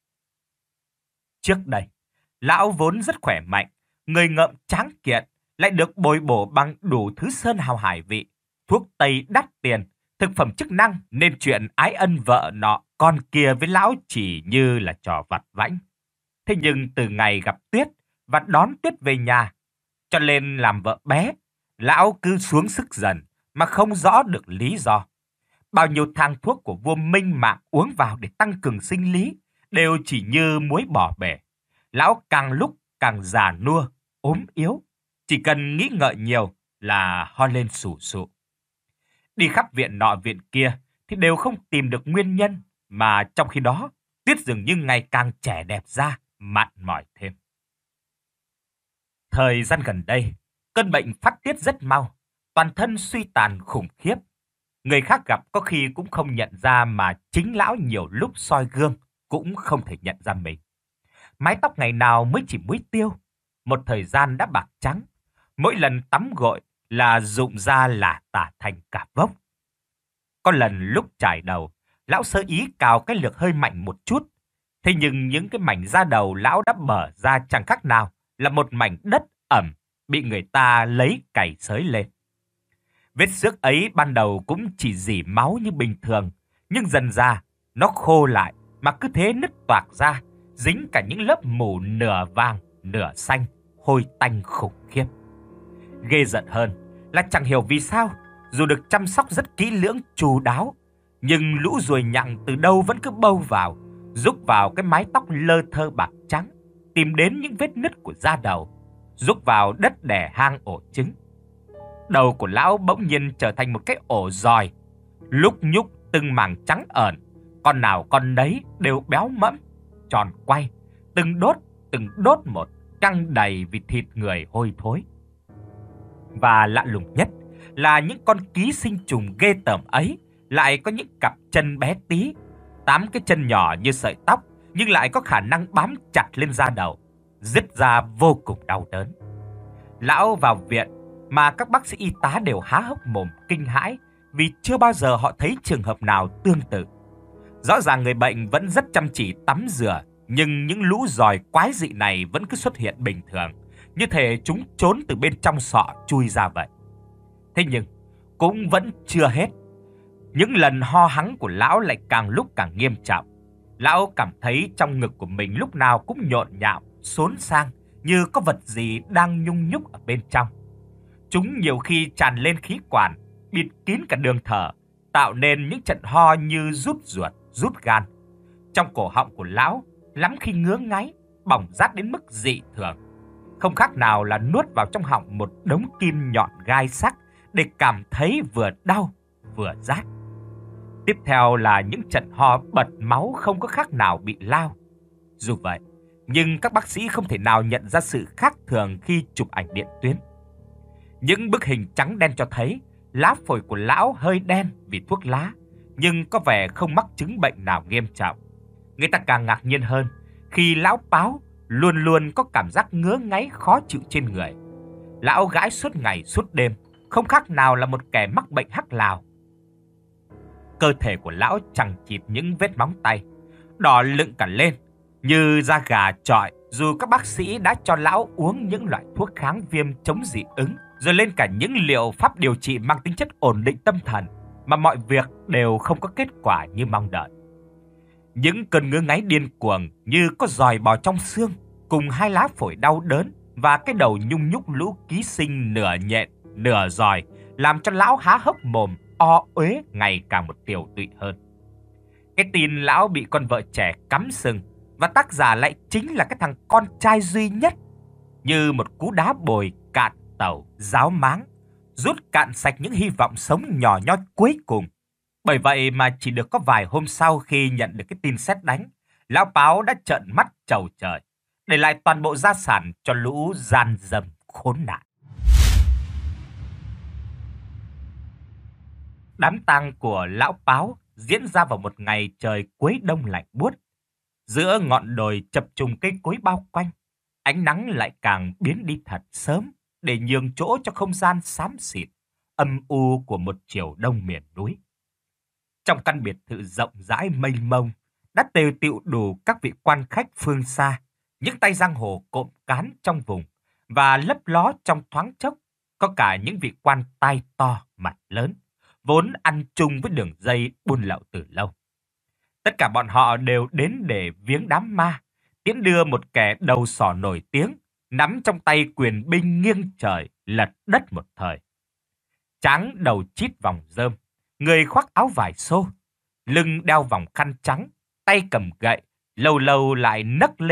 Trước đây, lão vốn rất khỏe mạnh, người ngợm tráng kiện, lại được bồi bổ bằng đủ thứ sơn hào hải vị, thuốc tây đắt tiền, thực phẩm chức năng, nên chuyện ái ân vợ nọ con kia với lão chỉ như là trò vặt vãnh. Thế nhưng từ ngày gặp Tuyết và đón Tuyết về nhà, cho nên làm vợ bé, lão cứ xuống sức dần mà không rõ được lý do. Bao nhiêu thang thuốc của vua Minh Mạng uống vào để tăng cường sinh lý đều chỉ như muối bỏ bể. Lão càng lúc càng già nua, ốm yếu, chỉ cần nghĩ ngợi nhiều là ho lên sù sụ. Đi khắp viện nọ viện kia thì đều không tìm được nguyên nhân, mà trong khi đó Tuyết dường như ngày càng trẻ đẹp ra, mặn mỏi thêm. Thời gian gần đây, cơn bệnh phát tiết rất mau, toàn thân suy tàn khủng khiếp. Người khác gặp có khi cũng không nhận ra, mà chính lão nhiều lúc soi gương cũng không thể nhận ra mình. Mái tóc ngày nào mới chỉ muối tiêu, một thời gian đã bạc trắng. Mỗi lần tắm gội là rụng ra là tả thành cả vốc. Có lần lúc chải đầu, lão sơ ý cào cái lược hơi mạnh một chút. Thế nhưng những cái mảnh da đầu lão đã bở ra chẳng khác nào là một mảnh đất ẩm bị người ta lấy cày xới lên. Vết xước ấy ban đầu cũng chỉ rỉ máu như bình thường, nhưng dần ra nó khô lại mà cứ thế nứt toạc ra, dính cả những lớp mủ nửa vàng, nửa xanh, hôi tanh khủng khiếp. Ghê giận hơn là chẳng hiểu vì sao, dù được chăm sóc rất kỹ lưỡng chu đáo, nhưng lũ ruồi nhặng từ đâu vẫn cứ bâu vào, rúc vào cái mái tóc lơ thơ bạc trắng, tìm đến những vết nứt của da đầu, rúc vào đất đẻ hang ổ trứng. Đầu của lão bỗng nhiên trở thành một cái ổ giòi, lúc nhúc từng mảng trắng ẩn, con nào con đấy đều béo mẫm, tròn quay, từng đốt từng đốt một, căng đầy vì thịt người hôi thối. Và lạ lùng nhất là những con ký sinh trùng ghê tởm ấy lại có những cặp chân bé tí, tám cái chân nhỏ như sợi tóc, nhưng lại có khả năng bám chặt lên da đầu, rứt ra vô cùng đau đớn. Lão vào viện mà các bác sĩ y tá đều há hốc mồm kinh hãi, vì chưa bao giờ họ thấy trường hợp nào tương tự. Rõ ràng người bệnh vẫn rất chăm chỉ tắm rửa, nhưng những lũ giòi quái dị này vẫn cứ xuất hiện bình thường, như thể chúng trốn từ bên trong sọ chui ra vậy. Thế nhưng cũng vẫn chưa hết. Những lần ho hắng của lão lại càng lúc càng nghiêm trọng. Lão cảm thấy trong ngực của mình lúc nào cũng nhộn nhạo, xốn sang, như có vật gì đang nhung nhúc ở bên trong. Chúng nhiều khi tràn lên khí quản, bịt kín cả đường thở, tạo nên những trận ho như rút ruột, rút gan. Trong cổ họng của lão lắm khi ngứa ngáy, bỏng rát đến mức dị thường, không khác nào là nuốt vào trong họng một đống kim nhọn gai sắc để cảm thấy vừa đau vừa rát. Tiếp theo là những trận ho bật máu không có khác nào bị lao. Dù vậy, nhưng các bác sĩ không thể nào nhận ra sự khác thường khi chụp ảnh điện tuyến. Những bức hình trắng đen cho thấy lá phổi của lão hơi đen vì thuốc lá, nhưng có vẻ không mắc chứng bệnh nào nghiêm trọng. Người ta càng ngạc nhiên hơn khi lão Páo luôn luôn có cảm giác ngứa ngáy khó chịu trên người. Lão gãi suốt ngày suốt đêm, không khác nào là một kẻ mắc bệnh hắc lào. Cơ thể của lão chằng chịt những vết móng tay, đỏ lựng cả lên như da gà chọi, dù các bác sĩ đã cho lão uống những loại thuốc kháng viêm chống dị ứng, rồi lên cả những liệu pháp điều trị mang tính chất ổn định tâm thần, mà mọi việc đều không có kết quả như mong đợi. Những cơn ngứa ngáy điên cuồng như có giòi bò trong xương, cùng hai lá phổi đau đớn và cái đầu nhung nhúc lũ ký sinh nửa nhện, nửa giòi, làm cho lão há hốc mồm, o uế ngày càng một tiều tụy hơn. Cái tin lão bị con vợ trẻ cắm sừng, và tác giả lại chính là cái thằng con trai duy nhất, như một cú đá bồi cạn tàu ráo máng, rút cạn sạch những hy vọng sống nhỏ nhoi cuối cùng. Bởi vậy mà chỉ được có vài hôm sau khi nhận được cái tin sét đánh, lão Páo đã trợn mắt trầu trời, để lại toàn bộ gia sản cho lũ gian dâm khốn nạn. Đám tang của lão Páo diễn ra vào một ngày trời cuối đông lạnh buốt. Giữa ngọn đồi chập trùng cây cối bao quanh, ánh nắng lại càng biến đi thật sớm để nhường chỗ cho không gian xám xịt, âm u của một chiều đông miền núi. Trong căn biệt thự rộng rãi mênh mông, đã tề tựu đủ các vị quan khách phương xa, những tay giang hồ cộm cán trong vùng, và lấp ló trong thoáng chốc có cả những vị quan tai to mặt lớn, vốn ăn chung với đường dây buôn lậu từ lâu. Tất cả bọn họ đều đến để viếng đám ma, tiễn đưa một kẻ đầu sỏ nổi tiếng, nắm trong tay quyền binh nghiêng trời lật đất một thời. Tráng đầu chít vòng rơm, người khoác áo vải xô, lưng đeo vòng khăn trắng, tay cầm gậy, lâu lâu lại nấc lên,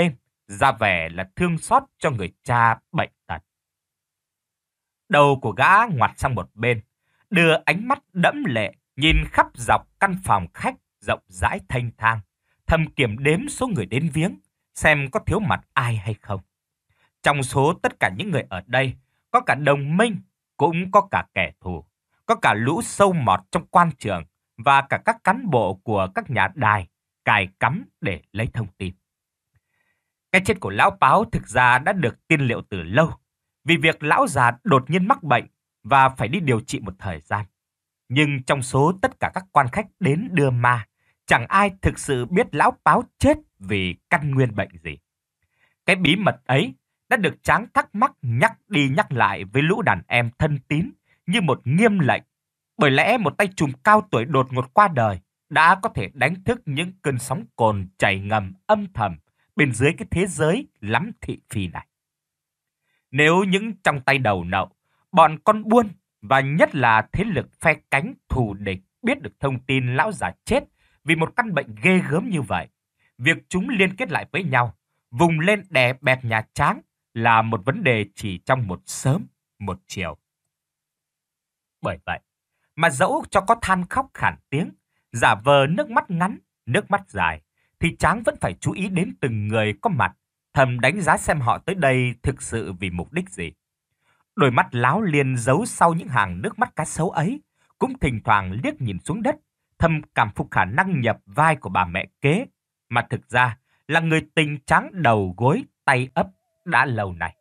ra vẻ là thương xót cho người cha bệnh tật. Đầu của gã ngoặt sang một bên, đưa ánh mắt đẫm lệ nhìn khắp dọc căn phòng khách rộng rãi thênh thang, thầm kiểm đếm số người đến viếng, xem có thiếu mặt ai hay không. Trong số tất cả những người ở đây, có cả đồng minh, cũng có cả kẻ thù, có cả lũ sâu mọt trong quan trường và cả các cán bộ của các nhà đài cài cắm để lấy thông tin. Cái chết của lão Páo thực ra đã được tiên liệu từ lâu, vì việc lão già đột nhiên mắc bệnh và phải đi điều trị một thời gian. Nhưng trong số tất cả các quan khách đến đưa ma, chẳng ai thực sự biết lão Páo chết vì căn nguyên bệnh gì. Cái bí mật ấy đã được Tráng thắc mắc nhắc đi nhắc lại với lũ đàn em thân tín như một nghiêm lệnh, bởi lẽ một tay trùm cao tuổi đột ngột qua đời đã có thể đánh thức những cơn sóng cồn chảy ngầm âm thầm bên dưới cái thế giới lắm thị phi này. Nếu những trong tay đầu nậu, bọn con buôn và nhất là thế lực phe cánh thù địch biết được thông tin lão già chết vì một căn bệnh ghê gớm như vậy, việc chúng liên kết lại với nhau, vùng lên đè bẹp nhà Tráng là một vấn đề chỉ trong một sớm, một chiều. Bởi vậy, mà dẫu cho có than khóc khản tiếng, giả vờ nước mắt ngắn, nước mắt dài, thì Tráng vẫn phải chú ý đến từng người có mặt, thầm đánh giá xem họ tới đây thực sự vì mục đích gì. Đôi mắt láo liên giấu sau những hàng nước mắt cá sấu ấy, cũng thỉnh thoảng liếc nhìn xuống đất, thầm cảm phục khả năng nhập vai của bà mẹ kế, mà thực ra là người tình Tráng đầu gối tay ấp đã lâu nay.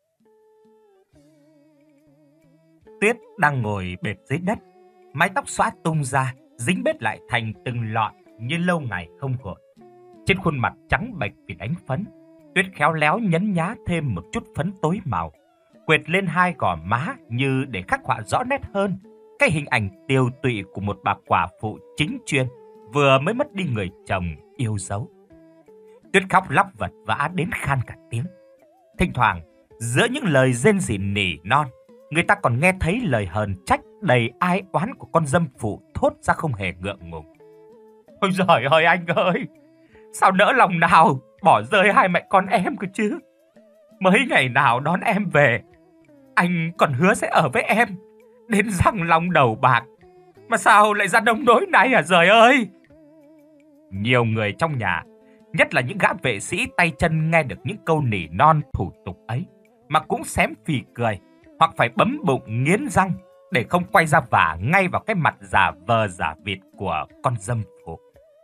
Tuyết đang ngồi bệt dưới đất, mái tóc xõa tung ra, dính bết lại thành từng lọn như lâu ngày không gội. Trên khuôn mặt trắng bệch vì đánh phấn, Tuyết khéo léo nhấn nhá thêm một chút phấn tối màu, quệt lên hai gò má như để khắc họa rõ nét hơn cái hình ảnh tiều tụy của một bà quả phụ chính chuyên vừa mới mất đi người chồng yêu dấu. Tuyết khóc lóc vật vã đến khan cả tiếng. Thỉnh thoảng, giữa những lời rên rỉ nỉ non, người ta còn nghe thấy lời hờn trách đầy ai oán của con dâm phụ thốt ra không hề ngượng ngùng. Ôi giời ơi anh ơi, sao nỡ lòng nào bỏ rơi hai mẹ con em cơ chứ. Mới ngày nào đón em về, anh còn hứa sẽ ở với em đến răng long đầu bạc, mà sao lại ra nông nỗi này à giời ơi. Nhiều người trong nhà, nhất là những gã vệ sĩ tay chân nghe được những câu nỉ non thủ tục ấy mà cũng xém phì cười, hoặc phải bấm bụng nghiến răng để không quay ra vả ngay vào cái mặt giả vờ giả vịt của con dâm phụ.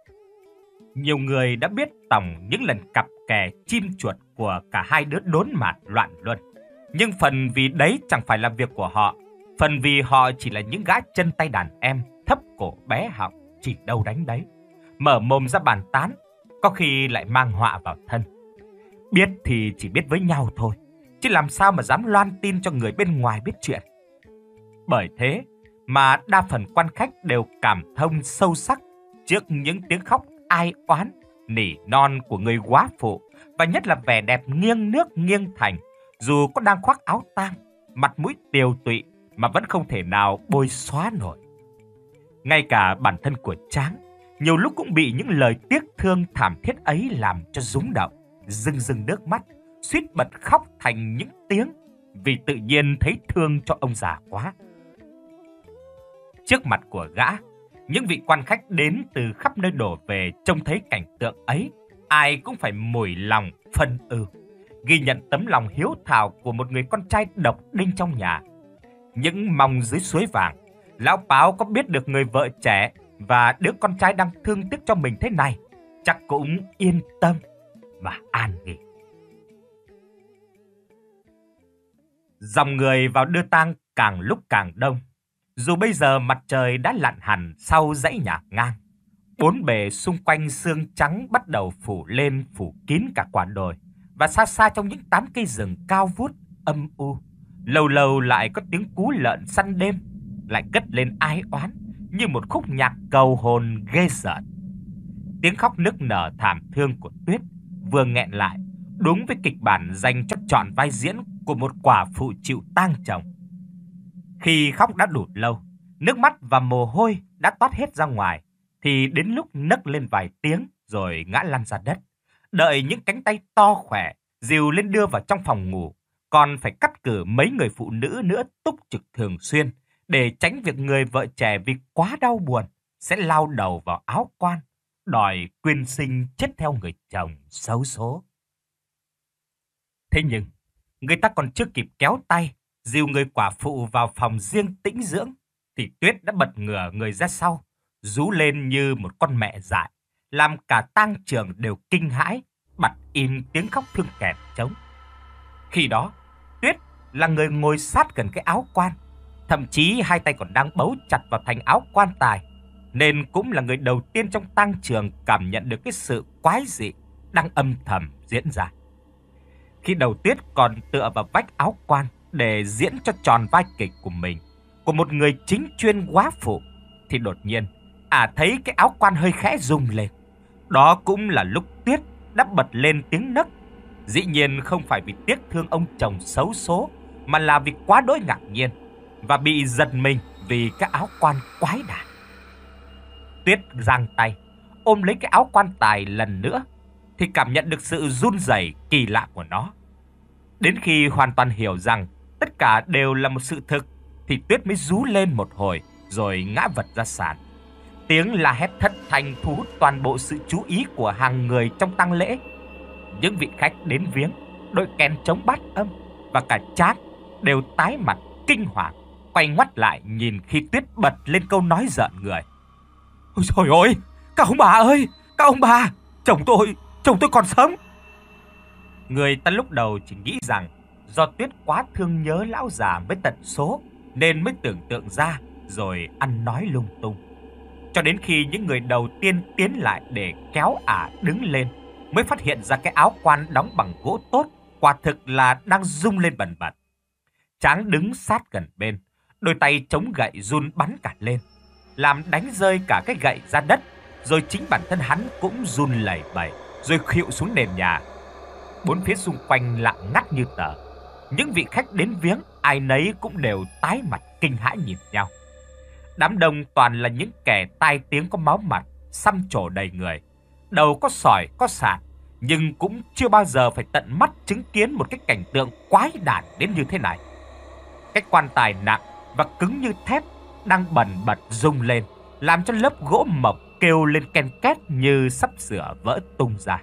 Nhiều người đã biết tòng những lần cặp kè chim chuột của cả hai đứa đốn mạt loạn luân, nhưng phần vì đấy chẳng phải là việc của họ, phần vì họ chỉ là những gã chân tay đàn em thấp cổ bé họng, chỉ đâu đánh đấy, mở mồm ra bàn tán, có khi lại mang họa vào thân. Biết thì chỉ biết với nhau thôi, chứ làm sao mà dám loan tin cho người bên ngoài biết chuyện. Bởi thế mà đa phần quan khách đều cảm thông sâu sắc trước những tiếng khóc ai oán, nỉ non của người góa phụ, và nhất là vẻ đẹp nghiêng nước nghiêng thành, dù có đang khoác áo tang, mặt mũi tiều tụy mà vẫn không thể nào bôi xóa nổi. Ngay cả bản thân của Tráng nhiều lúc cũng bị những lời tiếc thương thảm thiết ấy làm cho rúng động, rưng rưng nước mắt, suýt bật khóc thành những tiếng, vì tự nhiên thấy thương cho ông già quá. Trước mặt của gã, những vị quan khách đến từ khắp nơi đổ về trông thấy cảnh tượng ấy, ai cũng phải mủi lòng phân ưu, ghi nhận tấm lòng hiếu thảo của một người con trai độc đinh trong nhà. Những mong dưới suối vàng, lão Páo có biết được người vợ trẻ và đứa con trai đang thương tiếc cho mình thế này, chắc cũng yên tâm mà an nghỉ. Dòng người vào đưa tang càng lúc càng đông. Dù bây giờ mặt trời đã lặn hẳn sau dãy nhà ngang, bốn bề xung quanh sương trắng bắt đầu phủ lên phủ kín cả quả đồi, và xa xa trong những tán cây rừng cao vút âm u, lâu lâu lại có tiếng cú lợn săn đêm lại cất lên ai oán như một khúc nhạc cầu hồn ghê rợn. Tiếng khóc nức nở thảm thương của Tuyết vừa nghẹn lại, đúng với kịch bản dành cho trọn vai diễn của một quả phụ chịu tang chồng. Khi khóc đã đụt lâu, nước mắt và mồ hôi đã toát hết ra ngoài, thì đến lúc nấc lên vài tiếng rồi ngã lăn ra đất, đợi những cánh tay to khỏe dìu lên đưa vào trong phòng ngủ, còn phải cắt cử mấy người phụ nữ nữa túc trực thường xuyên để tránh việc người vợ trẻ vì quá đau buồn sẽ lao đầu vào áo quan, đòi quyên sinh chết theo người chồng xấu số. Thế nhưng, người ta còn chưa kịp kéo tay, dìu người quả phụ vào phòng riêng tĩnh dưỡng, thì Tuyết đã bật ngửa người ra sau, rú lên như một con mẹ dại, làm cả tang trường đều kinh hãi, bật im tiếng khóc thương kẹt trống. Khi đó, Tuyết là người ngồi sát gần cái áo quan, thậm chí hai tay còn đang bấu chặt vào thành áo quan tài, nên cũng là người đầu tiên trong tang trường cảm nhận được cái sự quái dị đang âm thầm diễn ra. Khi đầu Tuyết còn tựa vào vách áo quan để diễn cho tròn vai kịch của mình, của một người chính chuyên góa phụ, thì đột nhiên ả à thấy cái áo quan hơi khẽ rung lên. Đó cũng là lúc Tuyết đã bật lên tiếng nấc. Dĩ nhiên không phải vì tiếc thương ông chồng xấu số, mà là vì quá đỗi ngạc nhiên và bị giật mình vì cái áo quan quái đản. Tuyết giang tay ôm lấy cái áo quan tài lần nữa thì cảm nhận được sự run rẩy kỳ lạ của nó. Đến khi hoàn toàn hiểu rằng tất cả đều là một sự thực thì Tuyết mới rú lên một hồi rồi ngã vật ra sàn. Tiếng la hét thất thanh thu hút toàn bộ sự chú ý của hàng người trong tang lễ. Những vị khách đến viếng, đội kèn trống bát âm và cả Trác đều tái mặt kinh hoàng, quay ngoắt lại nhìn khi Tuyết bật lên câu nói rợn người. Ôi trời ơi, các ông bà ơi, các ông bà, chồng tôi, chồng tôi còn sống. Người ta lúc đầu chỉ nghĩ rằng do Tuyết quá thương nhớ lão già với tận số nên mới tưởng tượng ra rồi ăn nói lung tung. Cho đến khi những người đầu tiên tiến lại để kéo ả đứng lên mới phát hiện ra cái áo quan đóng bằng gỗ tốt quả thực là đang rung lên bần bật. Tráng đứng sát gần bên, đôi tay chống gậy run bắn cả lên, làm đánh rơi cả cái gậy ra đất, rồi chính bản thân hắn cũng run lẩy bẩy, rồi khuỵu xuống nền nhà. Bốn phía xung quanh lặng ngắt như tờ. Những vị khách đến viếng ai nấy cũng đều tái mặt kinh hãi nhìn nhau. Đám đông toàn là những kẻ tai tiếng có máu mặt, xăm trổ đầy người, đầu có sỏi có sạn, nhưng cũng chưa bao giờ phải tận mắt chứng kiến một cái cảnh tượng quái đản đến như thế này. Cái quan tài nặng và cứng như thép đang bần bật rung lên, làm cho lớp gỗ mộc kêu lên ken két như sắp sửa vỡ tung ra.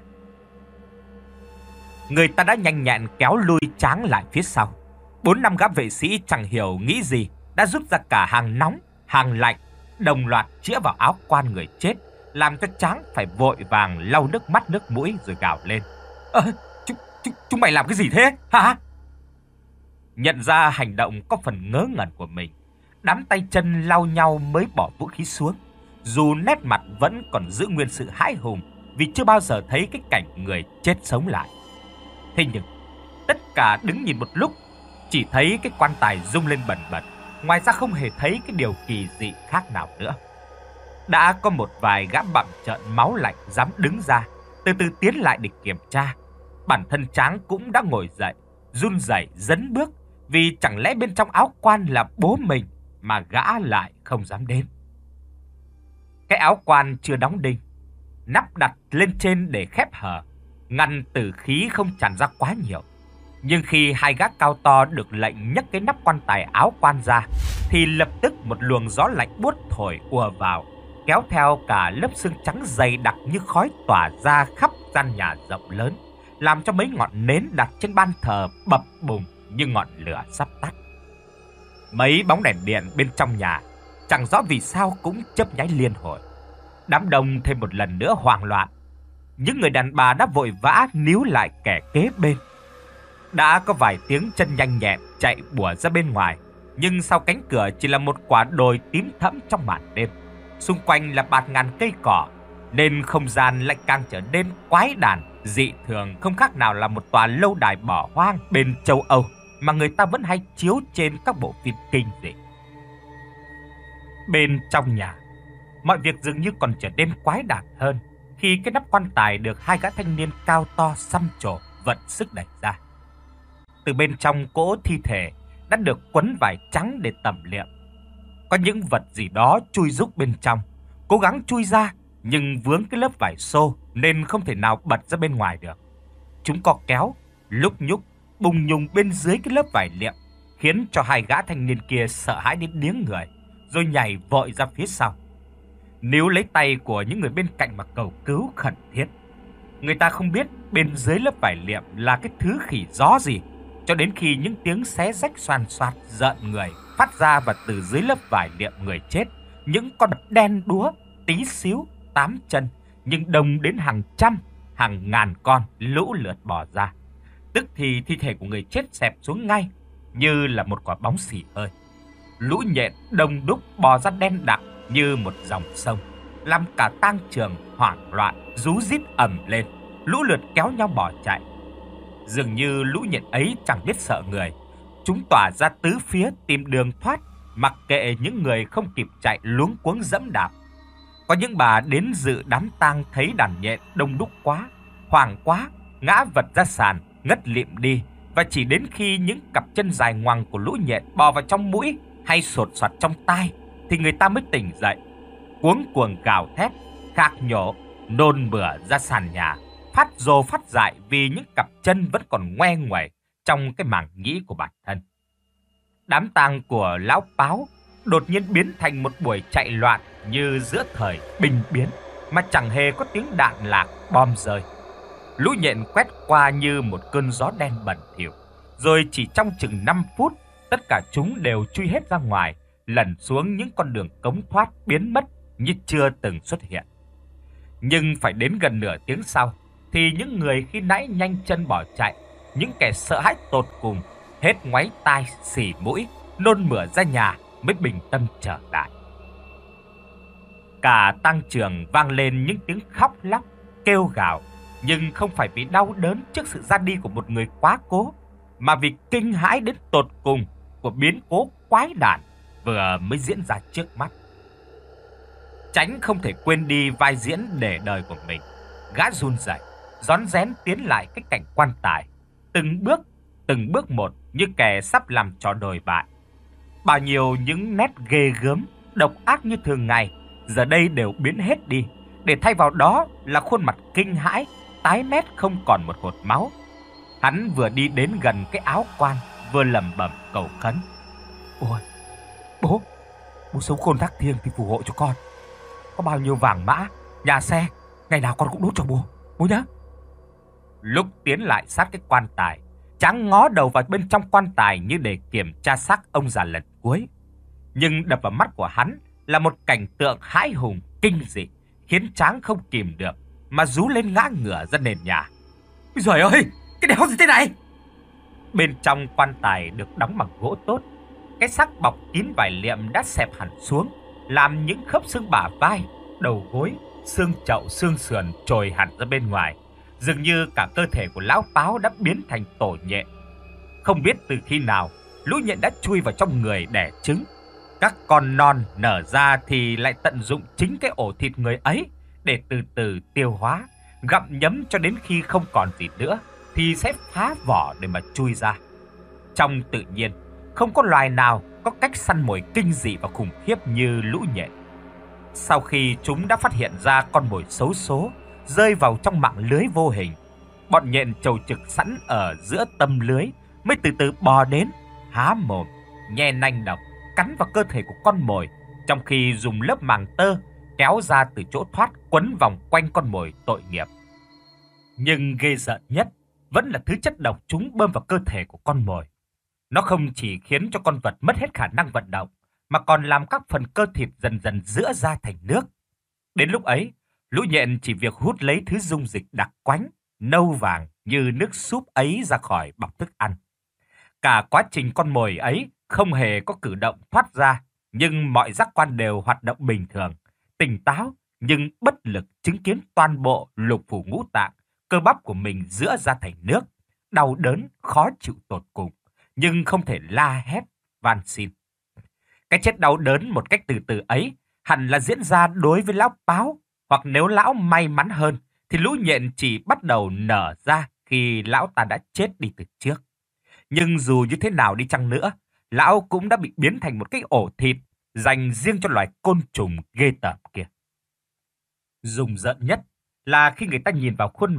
Người ta đã nhanh nhẹn kéo lui Tráng lại phía sau. Bốn năm gã vệ sĩ chẳng hiểu nghĩ gì đã rút ra cả hàng nóng, hàng lạnh, đồng loạt chĩa vào áo quan người chết, làm cho Tráng phải vội vàng lau nước mắt nước mũi rồi gào lên. Ơ, chúng, chúng, chúng mày làm cái gì thế, hả? Nhận ra hành động có phần ngớ ngẩn của mình, đám tay chân lau nhau mới bỏ vũ khí xuống, dù nét mặt vẫn còn giữ nguyên sự hãi hùng vì chưa bao giờ thấy cái cảnh người chết sống lại. Thế nhưng, tất cả đứng nhìn một lúc, chỉ thấy cái quan tài rung lên bần bật, ngoài ra không hề thấy cái điều kỳ dị khác nào nữa. Đã có một vài gã bặm trợn máu lạnh dám đứng ra, từ từ tiến lại để kiểm tra. Bản thân Tráng cũng đã ngồi dậy, run rẩy dấn bước, vì chẳng lẽ bên trong áo quan là bố mình mà gã lại không dám đến. Cái áo quan chưa đóng đinh, nắp đặt lên trên để khép hở, ngăn tử khí không tràn ra quá nhiều. Nhưng khi hai gã cao to được lệnh nhấc cái nắp quan tài áo quan ra, thì lập tức một luồng gió lạnh buốt thổi ùa vào, kéo theo cả lớp sương trắng dày đặc như khói tỏa ra khắp gian nhà rộng lớn, làm cho mấy ngọn nến đặt trên ban thờ bập bùng như ngọn lửa sắp tắt. Mấy bóng đèn điện bên trong nhà chẳng rõ vì sao cũng chớp nháy liên hồi. Đám đông thêm một lần nữa hoảng loạn. Những người đàn bà đã vội vã níu lại kẻ kế bên. Đã có vài tiếng chân nhanh nhẹn chạy bủa ra bên ngoài, nhưng sau cánh cửa chỉ là một quả đồi tím thẫm trong màn đêm. Xung quanh là bạt ngàn cây cỏ, nên không gian lại càng trở nên quái đản, dị thường, không khác nào là một tòa lâu đài bỏ hoang bên châu Âu mà người ta vẫn hay chiếu trên các bộ phim kinh dị. Bên trong nhà, mọi việc dường như còn trở nên quái đản hơn khi cái nắp quan tài được hai gã thanh niên cao to xăm trổ vận sức đẩy ra. Từ bên trong cỗ thi thể đã được quấn vải trắng để tẩm liệm. Có những vật gì đó chui rúc bên trong, cố gắng chui ra nhưng vướng cái lớp vải xô nên không thể nào bật ra bên ngoài được. Chúng co kéo, lúc nhúc, bùng nhùng bên dưới cái lớp vải liệm, khiến cho hai gã thanh niên kia sợ hãi đến điếng người, rồi nhảy vội ra phía sau, níu lấy tay của những người bên cạnh mà cầu cứu khẩn thiết. Người ta không biết bên dưới lớp vải liệm là cái thứ khỉ gió gì, cho đến khi những tiếng xé rách xoàn xoạt rợn người phát ra, và từ dưới lớp vải liệm người chết, những con vật đen đúa, tí xíu, tám chân, nhưng đông đến hàng trăm, hàng ngàn con lũ lượt bò ra. Tức thì thi thể của người chết xẹp xuống ngay như là một quả bóng xì hơi. Lũ nhện đông đúc bò ra đen đặc như một dòng sông, làm cả tang trường hoảng loạn, rú rít ầm lên, lũ lượt kéo nhau bỏ chạy. Dường như lũ nhện ấy chẳng biết sợ người, chúng tỏa ra tứ phía tìm đường thoát, mặc kệ những người không kịp chạy luống cuống dẫm đạp. Có những bà đến dự đám tang thấy đàn nhện đông đúc quá, hoảng quá, ngã vật ra sàn, ngất lịm đi, và chỉ đến khi những cặp chân dài ngoằng của lũ nhện bò vào trong mũi hay sột soạt trong tai thì người ta mới tỉnh dậy, cuống cuồng gào thét, khạc nhổ, nôn mửa ra sàn nhà, phát rồ phát dại vì những cặp chân vẫn còn ngoe nguẩy trong cái màng nhĩ của bản thân. Đám tang của lão Páo đột nhiên biến thành một buổi chạy loạn như giữa thời binh biến, mà chẳng hề có tiếng đạn lạc bom rơi. Lũ nhện quét qua như một cơn gió đen bẩn thỉu, rồi chỉ trong chừng năm phút, tất cả chúng đều chui hết ra ngoài, lẩn xuống những con đường cống thoát, biến mất như chưa từng xuất hiện. Nhưng phải đến gần nửa tiếng sau, thì những người khi nãy nhanh chân bỏ chạy, những kẻ sợ hãi tột cùng, hết ngoáy tai xỉ mũi, nôn mửa ra nhà mới bình tâm trở lại. Cả tang trường vang lên những tiếng khóc lóc, kêu gào, nhưng không phải vì đau đớn trước sự ra đi của một người quá cố, mà vì kinh hãi đến tột cùng của biến cố quái đản vừa mới diễn ra trước mắt. Tránh không thể quên đi vai diễn để đời của mình, gã run rẩy, rón rén tiến lại cái cảnh quan tài, từng bước, từng bước một như kẻ sắp làm trò đồi bại. Bao nhiêu những nét ghê gớm, độc ác như thường ngày, giờ đây đều biến hết đi, để thay vào đó là khuôn mặt kinh hãi, tái mét không còn một hột máu. Hắn vừa đi đến gần cái áo quan, vừa lẩm bẩm cầu khấn: "Ôi, bố, bố sống khôn thác thiêng thì phù hộ cho con. Có bao nhiêu vàng mã, nhà xe, ngày nào con cũng đốt cho bố, bố nhá." Lúc tiến lại sát cái quan tài, Tráng ngó đầu vào bên trong quan tài như để kiểm tra xác ông già lần cuối. Nhưng đập vào mắt của hắn là một cảnh tượng hãi hùng, kinh dị, khiến Tráng không kìm được mà rú lên ngã ngửa ra nền nhà. "Ôi giời ơi, cái đéo gì thế này?" Bên trong quan tài được đóng bằng gỗ tốt, cái xác bọc kín vải liệm đã xẹp hẳn xuống, làm những khớp xương bả vai, đầu gối, xương chậu, xương sườn trồi hẳn ra bên ngoài. Dường như cả cơ thể của lão Páo đã biến thành tổ nhện. Không biết từ khi nào, lũ nhện đã chui vào trong người đẻ trứng. Các con non nở ra thì lại tận dụng chính cái ổ thịt người ấy để từ từ tiêu hóa, gặm nhấm cho đến khi không còn gì nữa thì sẽ phá vỏ để mà chui ra. Trong tự nhiên, không có loài nào có cách săn mồi kinh dị và khủng khiếp như lũ nhện. Sau khi chúng đã phát hiện ra con mồi xấu số rơi vào trong mạng lưới vô hình, bọn nhện chầu trực sẵn ở giữa tâm lưới mới từ từ bò đến, há mồm, nhe nanh độc, cắn vào cơ thể của con mồi, trong khi dùng lớp màng tơ kéo ra từ chỗ thoát quấn vòng quanh con mồi tội nghiệp. Nhưng ghê rợn nhất vẫn là thứ chất độc chúng bơm vào cơ thể của con mồi. Nó không chỉ khiến cho con vật mất hết khả năng vận động, mà còn làm các phần cơ thịt dần dần rữa ra thành nước. Đến lúc ấy, lũ nhện chỉ việc hút lấy thứ dung dịch đặc quánh, nâu vàng như nước súp ấy ra khỏi bọc thức ăn. Cả quá trình con mồi ấy không hề có cử động thoát ra, nhưng mọi giác quan đều hoạt động bình thường, tỉnh táo nhưng bất lực chứng kiến toàn bộ lục phủ ngũ tạng, cơ bắp của mình rữa ra thành nước, đau đớn, khó chịu tột cùng, nhưng không thể la hét, van xin. Cái chết đau đớn một cách từ từ ấy hẳn là diễn ra đối với lão Páo, hoặc nếu lão may mắn hơn thì lũ nhện chỉ bắt đầu nở ra khi lão ta đã chết đi từ trước. Nhưng dù như thế nào đi chăng nữa, lão cũng đã bị biến thành một cái ổ thịt dành riêng cho loài côn trùng ghê tởm kia. Rùng rợn nhất là khi người ta nhìn vào khuôn mặt,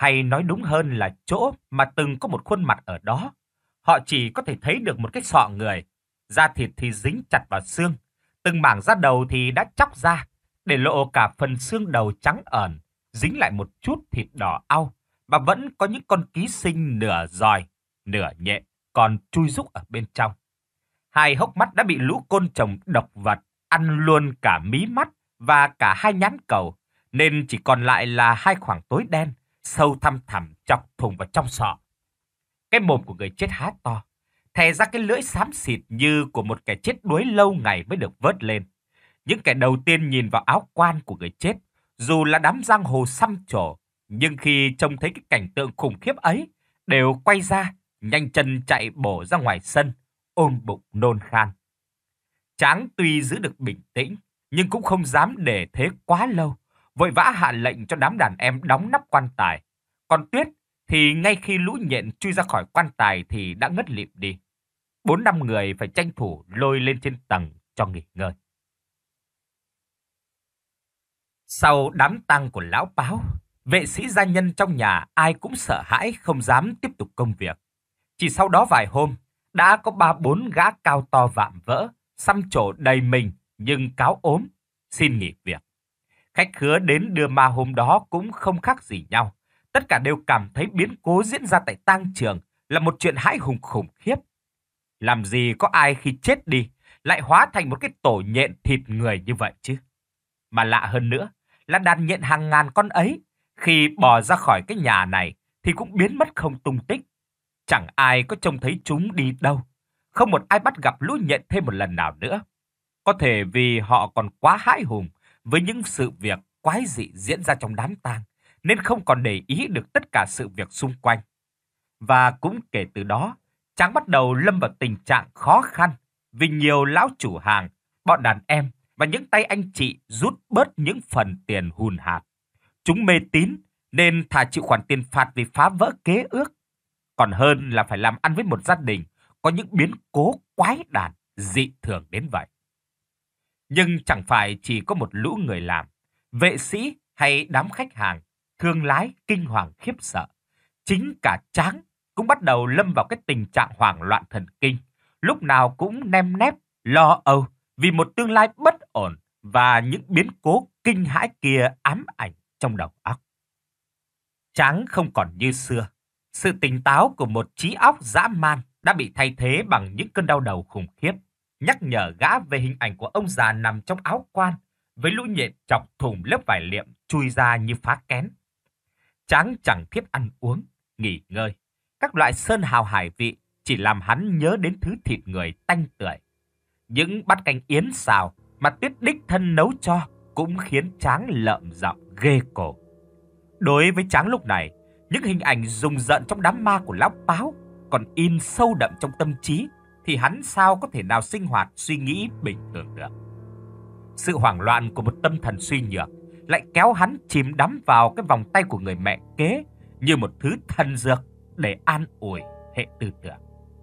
hay nói đúng hơn là chỗ mà từng có một khuôn mặt ở đó. Họ chỉ có thể thấy được một cái sọ người, da thịt thì dính chặt vào xương, từng mảng da đầu thì đã chóc ra, để lộ cả phần xương đầu trắng ẩn, dính lại một chút thịt đỏ au, và vẫn có những con ký sinh nửa giòi, nửa nhện còn chui rúc ở bên trong. Hai hốc mắt đã bị lũ côn trùng độc vật ăn luôn cả mí mắt và cả hai nhãn cầu, nên chỉ còn lại là hai khoảng tối đen, sâu thăm thẳm chọc thủng vào trong sọ. Cái mồm của người chết há to, thè ra cái lưỡi xám xịt như của một kẻ chết đuối lâu ngày mới được vớt lên. Những kẻ đầu tiên nhìn vào áo quan của người chết, dù là đám giang hồ xăm trổ, nhưng khi trông thấy cái cảnh tượng khủng khiếp ấy, đều quay ra, nhanh chân chạy bổ ra ngoài sân, ôm bụng nôn khan. Tráng tuy giữ được bình tĩnh, nhưng cũng không dám để thế quá lâu, vội vã hạ lệnh cho đám đàn em đóng nắp quan tài. Còn Tuyết thì ngay khi lũ nhện chui ra khỏi quan tài thì đã ngất lịm đi. Bốn năm người phải tranh thủ lôi lên trên tầng cho nghỉ ngơi. Sau đám tang của lão Páo, vệ sĩ gia nhân trong nhà ai cũng sợ hãi không dám tiếp tục công việc. Chỉ sau đó vài hôm, đã có ba bốn gã cao to vạm vỡ, xăm trổ đầy mình nhưng cáo ốm, xin nghỉ việc. Khách khứa đến đưa ma hôm đó cũng không khác gì nhau. Tất cả đều cảm thấy biến cố diễn ra tại tang trường là một chuyện hãi hùng khủng khiếp. Làm gì có ai khi chết đi lại hóa thành một cái tổ nhện thịt người như vậy chứ? Mà lạ hơn nữa là đàn nhện hàng ngàn con ấy, khi bò ra khỏi cái nhà này thì cũng biến mất không tung tích. Chẳng ai có trông thấy chúng đi đâu. Không một ai bắt gặp lũ nhện thêm một lần nào nữa. Có thể vì họ còn quá hãi hùng với những sự việc quái dị diễn ra trong đám tang, nên không còn để ý được tất cả sự việc xung quanh. Và cũng kể từ đó, Tráng bắt đầu lâm vào tình trạng khó khăn vì nhiều lão chủ hàng, bọn đàn em và những tay anh chị rút bớt những phần tiền hùn hạp. Chúng mê tín nên thà chịu khoản tiền phạt vì phá vỡ kế ước, còn hơn là phải làm ăn với một gia đình có những biến cố quái đản dị thường đến vậy. Nhưng chẳng phải chỉ có một lũ người làm, vệ sĩ hay đám khách hàng, thương lái kinh hoàng khiếp sợ. Chính cả Tráng cũng bắt đầu lâm vào cái tình trạng hoảng loạn thần kinh, lúc nào cũng nem nép, lo âu vì một tương lai bất ổn và những biến cố kinh hãi kia ám ảnh trong đầu óc. Tráng không còn như xưa. Sự tỉnh táo của một trí óc dã man đã bị thay thế bằng những cơn đau đầu khủng khiếp, nhắc nhở gã về hình ảnh của ông già nằm trong áo quan, với lũ nhện chọc thủng lớp vải liệm chui ra như phá kén. Tráng chẳng thiết ăn uống, nghỉ ngơi. Các loại sơn hào hải vị chỉ làm hắn nhớ đến thứ thịt người tanh tưởi. Những bát canh yến xào mà Tuyết đích thân nấu cho cũng khiến Tráng lợm giọng ghê cổ. Đối với Tráng lúc này, những hình ảnh rùng rợn trong đám ma của lão Páo còn in sâu đậm trong tâm trí, thì hắn sao có thể nào sinh hoạt suy nghĩ bình thường được. Sự hoảng loạn của một tâm thần suy nhược lại kéo hắn chìm đắm vào cái vòng tay của người mẹ kế như một thứ thần dược để an ủi hệ tư tưởng.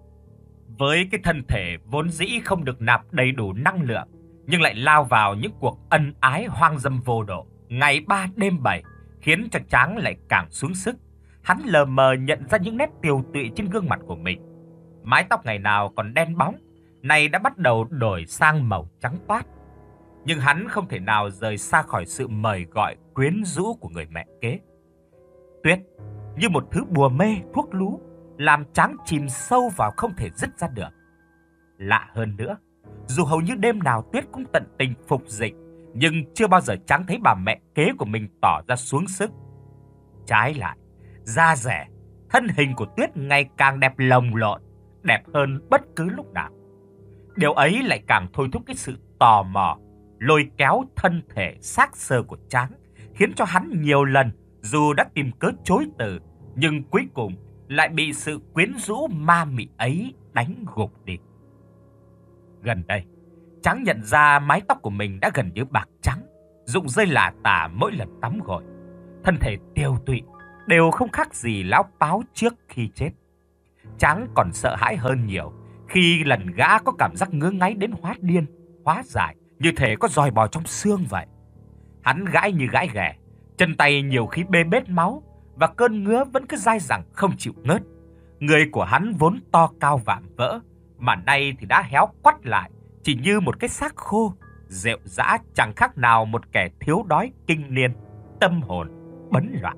Với cái thân thể vốn dĩ không được nạp đầy đủ năng lượng, nhưng lại lao vào những cuộc ân ái hoang dâm vô độ, ngày ba đêm bảy, khiến cho Tráng lại càng xuống sức. Hắn lờ mờ nhận ra những nét tiều tụy trên gương mặt của mình. Mái tóc ngày nào còn đen bóng, nay đã bắt đầu đổi sang màu trắng toát. Nhưng hắn không thể nào rời xa khỏi sự mời gọi quyến rũ của người mẹ kế. Tuyết như một thứ bùa mê thuốc lú, làm Tráng chìm sâu vào không thể dứt ra được. Lạ hơn nữa, dù hầu như đêm nào Tuyết cũng tận tình phục dịch, nhưng chưa bao giờ Tráng thấy bà mẹ kế của mình tỏ ra xuống sức. Trái lại, da dẻ, thân hình của Tuyết ngày càng đẹp lồng lộn, đẹp hơn bất cứ lúc nào. Điều ấy lại càng thôi thúc cái sự tò mò, lôi kéo thân thể xác xơ của Tráng, khiến cho hắn nhiều lần dù đã tìm cớ chối từ, nhưng cuối cùng lại bị sự quyến rũ ma mị ấy đánh gục đi. Gần đây, Tráng nhận ra mái tóc của mình đã gần như bạc trắng, rụng rơi lả tả mỗi lần tắm gội. Thân thể tiều tụy, đều không khác gì lão Páo trước khi chết. Tráng còn sợ hãi hơn nhiều khi lần gã có cảm giác ngứa ngáy đến hóa điên, hóa dại, như thể có giòi bò trong xương vậy. Hắn gãi như gãi ghẻ, chân tay nhiều khi bê bết máu, và cơn ngứa vẫn cứ dai dẳng không chịu ngớt. Người của hắn vốn to cao vạm vỡ, mà nay thì đã héo quắt lại, chỉ như một cái xác khô, rệu rã chẳng khác nào một kẻ thiếu đói kinh niên, tâm hồn bấn loạn.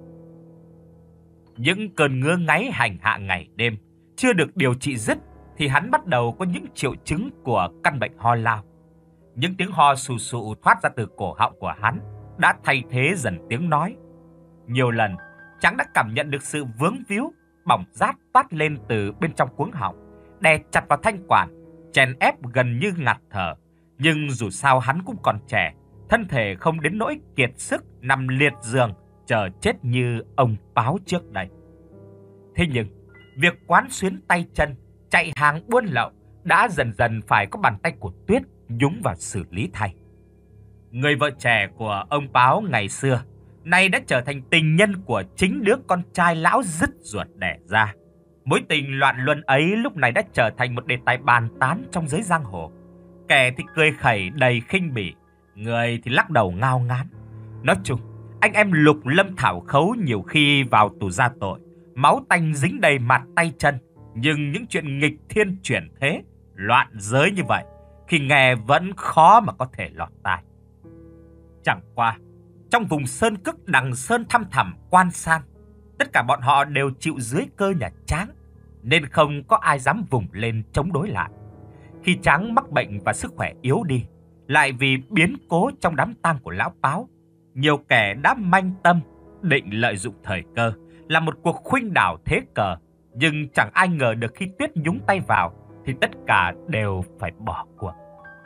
Những cơn ngứa ngáy hành hạ ngày đêm chưa được điều trị dứt thì hắn bắt đầu có những triệu chứng của căn bệnh ho lao. Những tiếng ho sù sụ thoát ra từ cổ họng của hắn đã thay thế dần tiếng nói. Nhiều lần, Tráng đã cảm nhận được sự vướng víu, bỏng rát toát lên từ bên trong cuống họng, đè chặt vào thanh quản, chèn ép gần như ngạt thở. Nhưng dù sao hắn cũng còn trẻ, thân thể không đến nỗi kiệt sức nằm liệt giường chờ chết như ông Báo trước đây. Thế nhưng, việc quán xuyến tay chân, chạy hàng buôn lậu đã dần dần phải có bàn tay của Tuyết nhúng vào xử lý thay. Người vợ trẻ của ông Báo ngày xưa nay đã trở thành tình nhân của chính đứa con trai lão dứt ruột đẻ ra. Mối tình loạn luân ấy lúc này đã trở thành một đề tài bàn tán trong giới giang hồ. Kẻ thì cười khẩy đầy khinh bỉ, người thì lắc đầu ngao ngán. Nói chung, anh em Lục Lâm Thảo Khấu nhiều khi vào tù ra tội, máu tanh dính đầy mặt tay chân. Nhưng những chuyện nghịch thiên chuyển thế, loạn giới như vậy, khi nghe vẫn khó mà có thể lọt tai. Chẳng qua, trong vùng sơn cức đằng sơn thăm thẳm quan san, tất cả bọn họ đều chịu dưới cơ nhà Tráng, nên không có ai dám vùng lên chống đối lại. Khi Tráng mắc bệnh và sức khỏe yếu đi, lại vì biến cố trong đám tang của lão Báo, nhiều kẻ đã manh tâm định lợi dụng thời cơ làm một cuộc khuynh đảo thế cờ. Nhưng chẳng ai ngờ được khi Tuyết nhúng tay vào thì tất cả đều phải bỏ cuộc.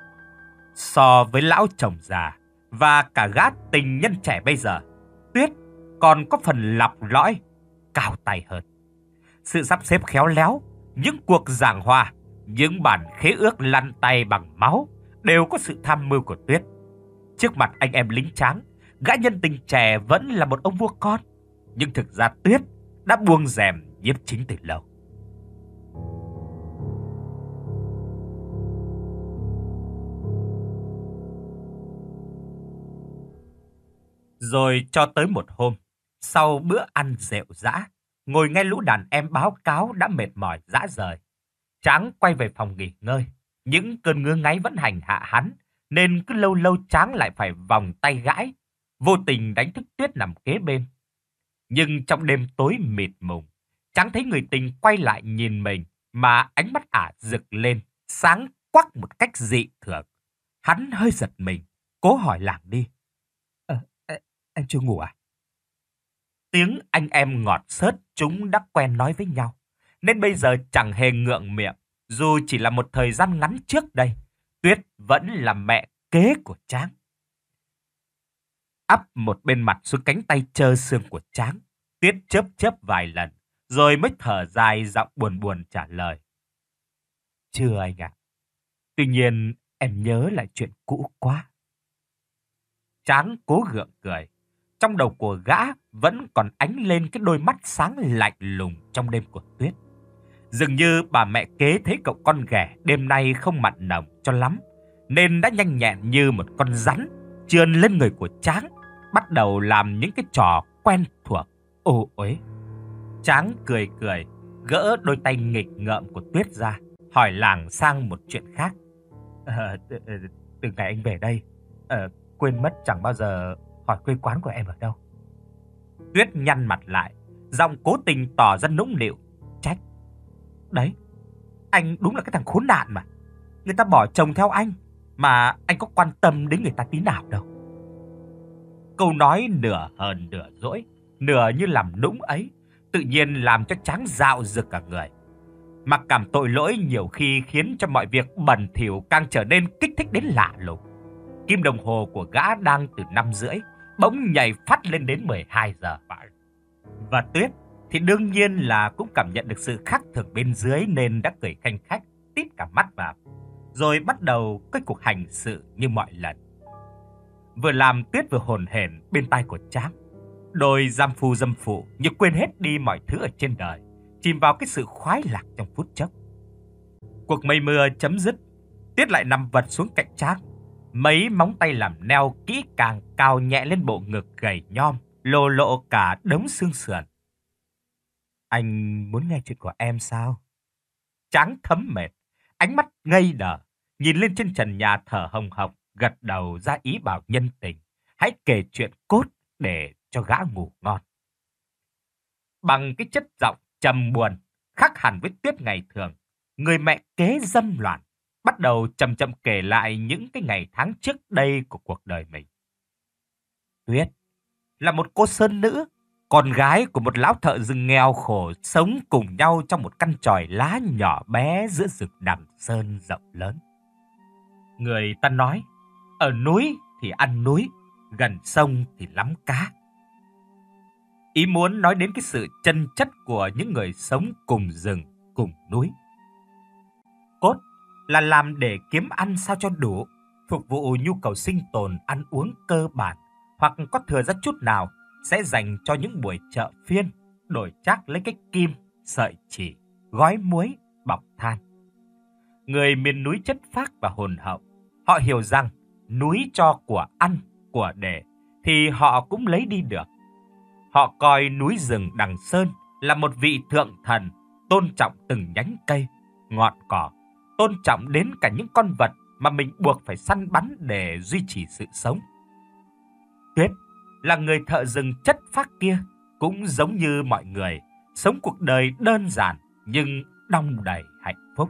So với lão chồng già và cả gã tình nhân trẻ bây giờ, Tuyết còn có phần lọc lõi, cao tay hơn. Sự sắp xếp khéo léo, những cuộc giảng hòa, những bản khế ước lăn tay bằng máu đều có sự tham mưu của Tuyết. Trước mặt anh em lính Tráng, gã nhân tình trẻ vẫn là một ông vua con, nhưng thực ra Tuyết đã buông rèm nhiếp chính từ lâu. Rồi cho tới một hôm, sau bữa ăn rệu rã, ngồi nghe lũ đàn em báo cáo đã mệt mỏi rã rời, Tráng quay về phòng nghỉ ngơi. Những cơn ngứa ngáy vẫn hành hạ hắn, nên cứ lâu lâu Tráng lại phải vòng tay gãi, vô tình đánh thức Tuyết nằm kế bên. Nhưng trong đêm tối mịt mùng, Tráng thấy người tình quay lại nhìn mình mà ánh mắt ả rực lên, sáng quắc một cách dị thường. Hắn hơi giật mình, cố hỏi lảng đi. Ờ, em chưa ngủ à? Tiếng anh em ngọt xớt chúng đã quen nói với nhau, nên bây giờ chẳng hề ngượng miệng. Dù chỉ là một thời gian ngắn trước đây, Tuyết vẫn là mẹ kế của Tráng. Ắp một bên mặt xuống cánh tay trơ xương của Tráng, Tuyết chớp chớp vài lần, rồi mới thở dài giọng buồn buồn trả lời. Chưa anh ạ. Tuy nhiên em nhớ lại chuyện cũ quá. Tráng cố gượng cười. Trong đầu của gã vẫn còn ánh lên cái đôi mắt sáng lạnh lùng trong đêm của Tuyết. Dường như bà mẹ kế thấy cậu con ghẻ đêm nay không mặn nồng cho lắm, nên đã nhanh nhẹn như một con rắn trườn lên người của Tráng, bắt đầu làm những cái trò quen thuộc ô uế. Tráng cười cười, gỡ đôi tay nghịch ngợm của Tuyết ra, hỏi làng sang một chuyện khác. À, từ, từ ngày anh về đây, à, quên mất chẳng bao giờ hỏi quê quán của em ở đâu. Tuyết nhăn mặt lại, giọng cố tình tỏ ra nũng nịu, trách. Đấy, anh đúng là cái thằng khốn nạn mà. Người ta bỏ chồng theo anh, mà anh có quan tâm đến người ta tí nào đâu. Câu nói nửa hờn nửa dỗi, nửa như làm nũng ấy, tự nhiên làm cho Tráng dạo rực cả người. Mặc cảm tội lỗi nhiều khi khiến cho mọi việc bẩn thỉu càng trở nên kích thích đến lạ lùng. Kim đồng hồ của gã đang từ năm rưỡi, bỗng nhảy phát lên đến mười hai giờ. Và Tuyết thì đương nhiên là cũng cảm nhận được sự khác thường bên dưới, nên đã cười khanh khách, tít cả mắt vào, rồi bắt đầu cái cuộc hành sự như mọi lần. Vừa làm, Tuyết vừa hồn hển bên tai của Tráng. Đôi giam phu dâm phụ như quên hết đi mọi thứ ở trên đời, chìm vào cái sự khoái lạc trong phút chốc. Cuộc mây mưa chấm dứt, Tuyết lại nằm vật xuống cạnh Tráng. Mấy móng tay làm neo kỹ càng cào nhẹ lên bộ ngực gầy nhom, lồ lộ cả đống xương sườn, Anh muốn nghe chuyện của em sao? Tráng thấm mệt, ánh mắt ngây đờ, nhìn lên trên trần nhà thở hồng hộc, gật đầu ra ý bảo nhân tình. Hãy kể chuyện cốt để cho gã ngủ ngon. Bằng cái chất giọng trầm buồn, khác hẳn với Tuyết ngày thường, người mẹ kế dâm loạn, bắt đầu chậm chậm kể lại những cái ngày tháng trước đây của cuộc đời mình. Tuyết là một cô sơn nữ, con gái của một lão thợ rừng nghèo khổ, sống cùng nhau trong một căn chòi lá nhỏ bé giữa rừng Đằng Sơn rộng lớn. Người ta nói, ở núi thì ăn núi, gần sông thì lắm cá. Ý muốn nói đến cái sự chân chất của những người sống cùng rừng, cùng núi. Cốt là làm để kiếm ăn sao cho đủ, phục vụ nhu cầu sinh tồn ăn uống cơ bản, hoặc có thừa ra chút nào sẽ dành cho những buổi chợ phiên, đổi trác lấy cái kim, sợi chỉ, gói muối, bọc than. Người miền núi chất phác và hồn hậu, họ hiểu rằng núi cho của ăn, của để thì họ cũng lấy đi được. Họ coi núi rừng Đằng Sơn là một vị thượng thần, tôn trọng từng nhánh cây, ngọn cỏ, tôn trọng đến cả những con vật mà mình buộc phải săn bắn để duy trì sự sống. Tuyết là người thợ rừng chất phác kia, cũng giống như mọi người, sống cuộc đời đơn giản nhưng đong đầy hạnh phúc.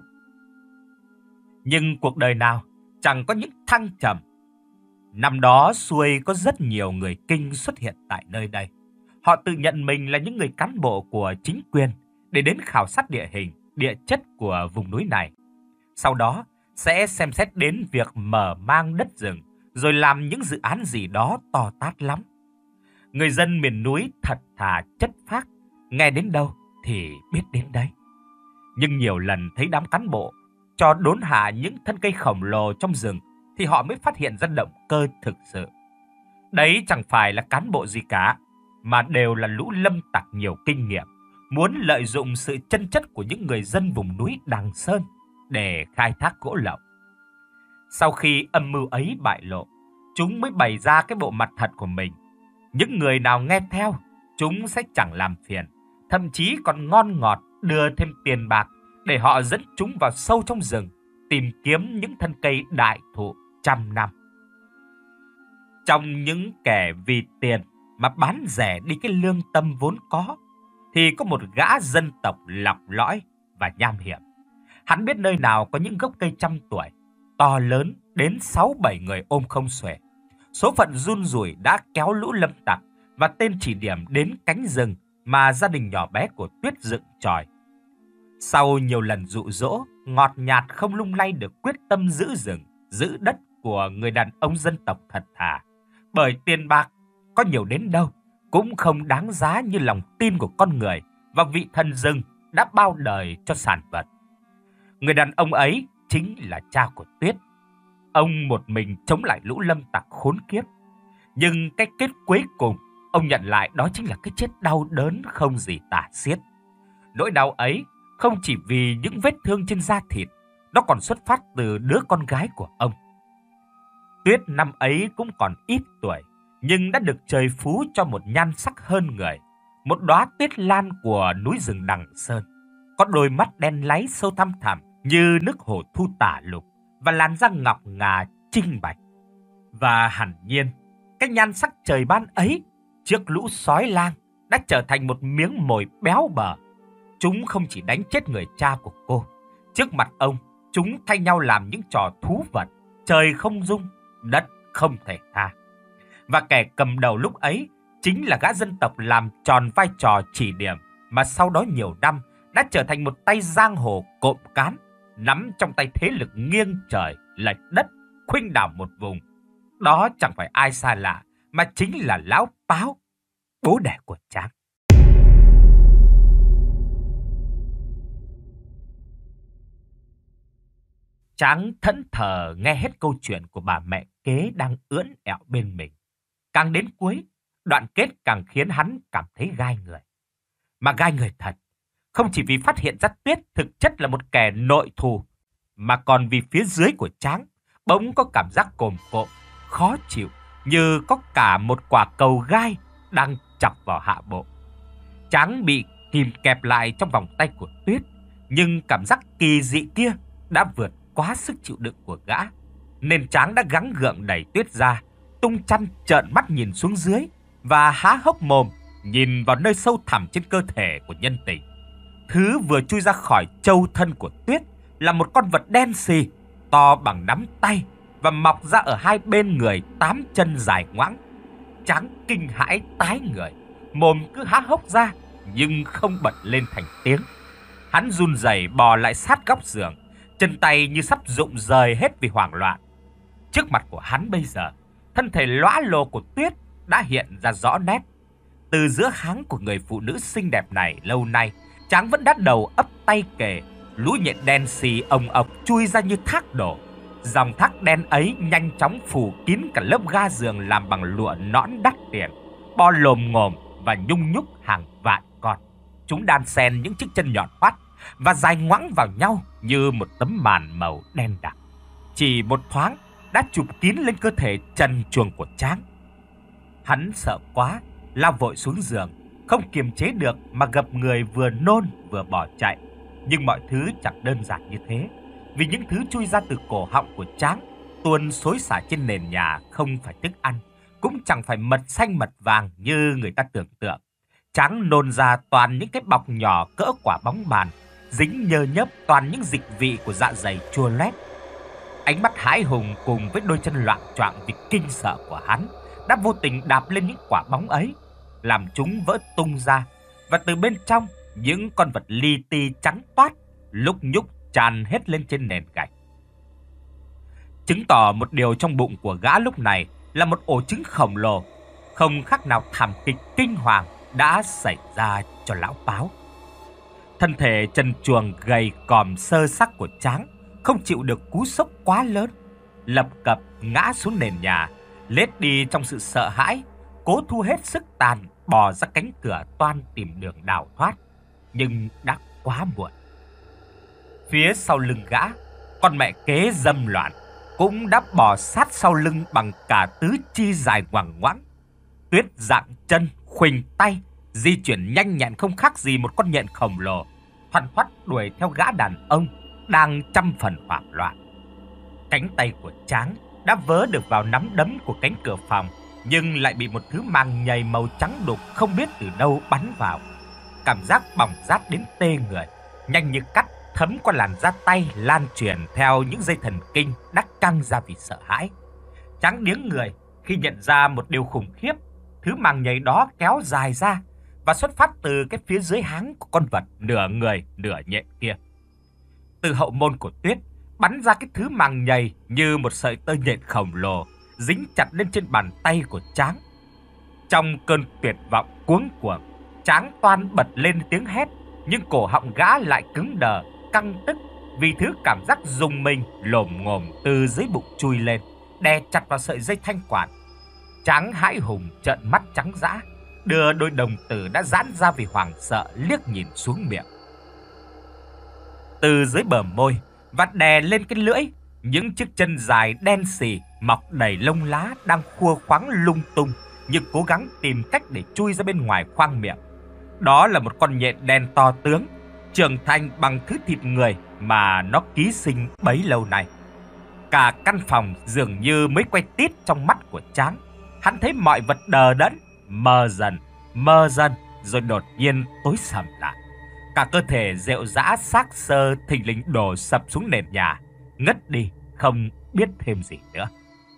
Nhưng cuộc đời nào chẳng có những thăng trầm. Năm đó xuôi có rất nhiều người Kinh xuất hiện tại nơi đây. Họ tự nhận mình là những người cán bộ của chính quyền để đến khảo sát địa hình, địa chất của vùng núi này. Sau đó sẽ xem xét đến việc mở mang đất rừng, rồi làm những dự án gì đó to tát lắm. Người dân miền núi thật thà chất phác, nghe đến đâu thì biết đến đấy. Nhưng nhiều lần thấy đám cán bộ cho đốn hạ những thân cây khổng lồ trong rừng thì họ mới phát hiện ra động cơ thực sự. Đấy chẳng phải là cán bộ gì cả, mà đều là lũ lâm tặc nhiều kinh nghiệm, muốn lợi dụng sự chân chất của những người dân vùng núi Đằng Sơn để khai thác gỗ lậu. Sau khi âm mưu ấy bại lộ, chúng mới bày ra cái bộ mặt thật của mình. Những người nào nghe theo, chúng sẽ chẳng làm phiền, thậm chí còn ngon ngọt đưa thêm tiền bạc để họ dẫn chúng vào sâu trong rừng, tìm kiếm những thân cây đại thụ trăm năm. Trong những kẻ vì tiền mà bán rẻ đi cái lương tâm vốn có, thì có một gã dân tộc lọc lõi và nham hiểm. Hắn biết nơi nào có những gốc cây trăm tuổi, to lớn đến sáu bảy người ôm không xuể. Số phận run rủi đã kéo lũ lâm tặc và tên chỉ điểm đến cánh rừng mà gia đình nhỏ bé của Tuyết dựng chòi. Sau nhiều lần dụ dỗ, ngọt nhạt không lung lay được quyết tâm giữ rừng, giữ đất của người đàn ông dân tộc thật thà. Bởi tiền bạc có nhiều đến đâu cũng không đáng giá như lòng tin của con người và vị thần rừng đã bao đời cho sản vật. Người đàn ông ấy chính là cha của Tuyết. Ông một mình chống lại lũ lâm tặc khốn kiếp. Nhưng cái kết cuối cùng ông nhận lại đó chính là cái chết đau đớn không gì tả xiết. Nỗi đau ấy không chỉ vì những vết thương trên da thịt, nó còn xuất phát từ đứa con gái của ông. Tuyết năm ấy cũng còn ít tuổi, nhưng đã được trời phú cho một nhan sắc hơn người, một đóa tuyết lan của núi rừng Đằng Sơn, có đôi mắt đen láy sâu thăm thẳm như nước hồ thu tả lục và làn da ngọc ngà trinh bạch. Và hẳn nhiên, cái nhan sắc trời ban ấy trước lũ sói lang đã trở thành một miếng mồi béo bở. Chúng không chỉ đánh chết người cha của cô, trước mặt ông, chúng thay nhau làm những trò thú vật, trời không dung, đất không thể tha. Và kẻ cầm đầu lúc ấy chính là gã dân tộc làm tròn vai trò chỉ điểm mà sau đó nhiều năm đã trở thành một tay giang hồ cộm cán, nắm trong tay thế lực nghiêng trời lệch đất, khuynh đảo một vùng. Đó chẳng phải ai xa lạ mà chính là lão Páo, bố đẻ của Tráng. Tráng thẫn thờ nghe hết câu chuyện của bà mẹ kế đang ưỡn ẹo bên mình. Càng đến cuối, đoạn kết càng khiến hắn cảm thấy gai người. Mà gai người thật, không chỉ vì phát hiện ra Tuyết thực chất là một kẻ nội thù, mà còn vì phía dưới của Tráng bỗng có cảm giác cồm cộm, khó chịu, như có cả một quả cầu gai đang chọc vào hạ bộ. Tráng bị kìm kẹp lại trong vòng tay của Tuyết, nhưng cảm giác kỳ dị kia đã vượt quá sức chịu đựng của gã, nên Tráng đã gắng gượng đẩy Tuyết ra, tung chăn trợn mắt nhìn xuống dưới và há hốc mồm nhìn vào nơi sâu thẳm trên cơ thể của nhân tình. Thứ vừa chui ra khỏi châu thân của Tuyết là một con vật đen xì, to bằng nắm tay và mọc ra ở hai bên người tám chân dài ngoãng. Tráng kinh hãi tái người, mồm cứ há hốc ra nhưng không bật lên thành tiếng. Hắn run rẩy bò lại sát góc giường, chân tay như sắp rụng rời hết vì hoảng loạn. Trước mặt của hắn bây giờ, thân thể lõa lồ của Tuyết đã hiện ra rõ nét. Từ giữa háng của người phụ nữ xinh đẹp này lâu nay, Tráng vẫn đã đầu ấp tay kề, lũ nhện đen xì ồng ọc chui ra như thác đổ. Dòng thác đen ấy nhanh chóng phủ kín cả lớp ga giường làm bằng lụa nõn đắt tiền, bo lồm ngồm và nhung nhúc hàng vạn con. Chúng đan xen những chiếc chân nhọn hoắt và dài ngoãng vào nhau như một tấm màn màu đen đặc. Chỉ một thoáng đã chụp kín lên cơ thể trần truồng của Tráng. Hắn sợ quá, lao vội xuống giường, không kiềm chế được mà gập người vừa nôn vừa bỏ chạy. Nhưng mọi thứ chẳng đơn giản như thế, vì những thứ chui ra từ cổ họng của Tráng tuôn xối xả trên nền nhà không phải thức ăn, cũng chẳng phải mật xanh mật vàng như người ta tưởng tượng. Tráng nôn ra toàn những cái bọc nhỏ cỡ quả bóng bàn, dính nhơ nhớp toàn những dịch vị của dạ dày chua loét. Ánh mắt hãi hùng cùng với đôi chân loạng choạng vì kinh sợ của hắn đã vô tình đạp lên những quả bóng ấy, làm chúng vỡ tung ra, và từ bên trong những con vật li ti trắng toát lúc nhúc tràn hết lên trên nền gạch. Chứng tỏ một điều trong bụng của gã lúc này là một ổ trứng khổng lồ, không khác nào thảm kịch kinh hoàng đã xảy ra cho lão Páo. Thân thể trần truồng gầy còm sơ xác của Tráng không chịu được cú sốc quá lớn, lập cập ngã xuống nền nhà, lết đi trong sự sợ hãi, cố thu hết sức tàn bò ra cánh cửa toan tìm đường đào thoát, nhưng đã quá muộn. Phía sau lưng gã, con mẹ kế dâm loạn cũng đã bò sát sau lưng bằng cả tứ chi dài ngoằng ngoãng. Tuyết dạng chân, khuỳnh tay, di chuyển nhanh nhẹn không khác gì một con nhện khổng lồ, thoăn thoắt đuổi theo gã đàn ông đang trăm phần hoảng loạn. Cánh tay của Tráng đã vớ được vào nắm đấm của cánh cửa phòng, nhưng lại bị một thứ màng nhầy màu trắng đục không biết từ đâu bắn vào. Cảm giác bỏng rát đến tê người, nhanh như cắt thấm qua làn da tay, lan truyền theo những dây thần kinh đã căng ra vì sợ hãi. Tráng điếng người khi nhận ra một điều khủng khiếp. Thứ màng nhầy đó kéo dài ra và xuất phát từ cái phía dưới háng của con vật nửa người nửa nhện kia. Từ hậu môn của Tuyết bắn ra cái thứ màng nhầy như một sợi tơ nhện khổng lồ dính chặt lên trên bàn tay của Tráng. Trong cơn tuyệt vọng cuống cuồng, Tráng toan bật lên tiếng hét, nhưng cổ họng gã lại cứng đờ, căng tức vì thứ cảm giác rùng mình lồm ngồm từ dưới bụng chui lên, đè chặt vào sợi dây thanh quản. Tráng hãi hùng trợn mắt trắng dã, đưa đôi đồng tử đã giãn ra vì hoảng sợ liếc nhìn xuống miệng. Từ dưới bờ môi và đè lên cái lưỡi, những chiếc chân dài đen xì mọc đầy lông lá đang khua khoáng lung tung như cố gắng tìm cách để chui ra bên ngoài khoang miệng. Đó là một con nhện đen to tướng, trưởng thành bằng thứ thịt người mà nó ký sinh bấy lâu nay. Cả căn phòng dường như mới quay tít trong mắt của Tráng. Hắn thấy mọi vật đờ đẫn, mờ dần, mờ dần, rồi đột nhiên tối sầm lại. Cả cơ thể rệu rã xác xơ thình lình đổ sập xuống nền nhà, ngất đi, không biết thêm gì nữa.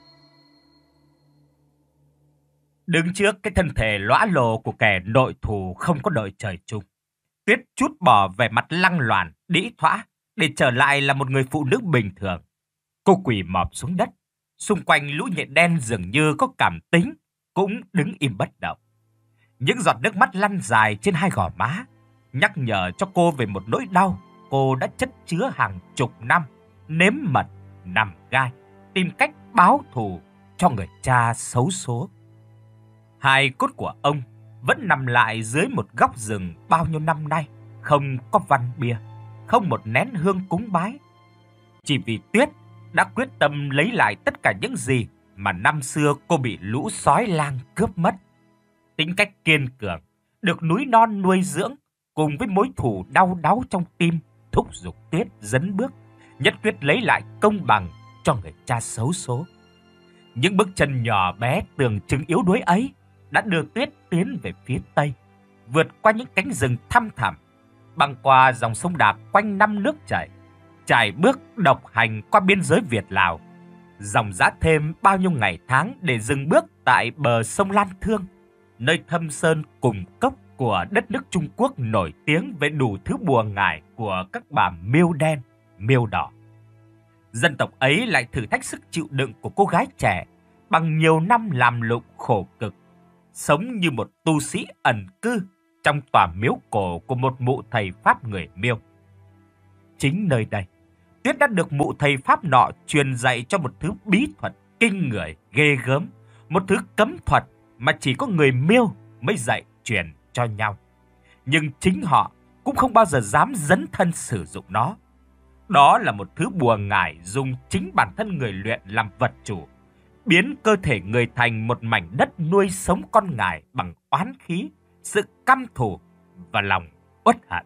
Đứng trước cái thân thể lõa lồ của kẻ nội thù không có đội trời chung, Tuyết trút bỏ vẻ mặt lăng loàn, đĩ thõa để trở lại là một người phụ nữ bình thường. Cô quỳ mọp xuống đất, xung quanh lũ nhện đen dường như có cảm tính, cũng đứng im bất động. Những giọt nước mắt lăn dài trên hai gò má, nhắc nhở cho cô về một nỗi đau cô đã chất chứa hàng chục năm, nếm mật, nằm gai, tìm cách báo thù cho người cha xấu số. Hai cốt của ông vẫn nằm lại dưới một góc rừng bao nhiêu năm nay, không có văn bia, không một nén hương cúng bái. Chỉ vì Tuyết đã quyết tâm lấy lại tất cả những gì mà năm xưa cô bị lũ sói lang cướp mất. Tính cách kiên cường, được núi non nuôi dưỡng, cùng với mối thù đau đáu trong tim thúc giục Tuyết dấn bước, nhất quyết lấy lại công bằng cho người cha xấu số. Những bước chân nhỏ bé tưởng chừng yếu đuối ấy đã đưa Tuyết tiến về phía tây, vượt qua những cánh rừng thăm thẳm, băng qua dòng sông Đà quanh năm nước chảy, trải bước độc hành qua biên giới Việt-Lào, dòng dã thêm bao nhiêu ngày tháng để dừng bước tại bờ sông Lan Thương, nơi thâm sơn cùng cốc của đất nước Trung Quốc nổi tiếng về đủ thứ bùa ngải của các bà miêu đen, miêu đỏ. Dân tộc ấy lại thử thách sức chịu đựng của cô gái trẻ bằng nhiều năm làm lụng khổ cực, sống như một tu sĩ ẩn cư trong tòa miếu cổ của một mụ thầy Pháp người Miêu. Chính nơi đây, Tuyết đã được mụ thầy Pháp nọ truyền dạy cho một thứ bí thuật kinh người, ghê gớm, một thứ cấm thuật mà chỉ có người Miêu mới dạy truyền cho nhau. Nhưng chính họ cũng không bao giờ dám dấn thân sử dụng nó. Đó là một thứ bùa ngải dùng chính bản thân người luyện làm vật chủ, biến cơ thể người thành một mảnh đất nuôi sống con ngải bằng oán khí, sự căm thù và lòng uất hận.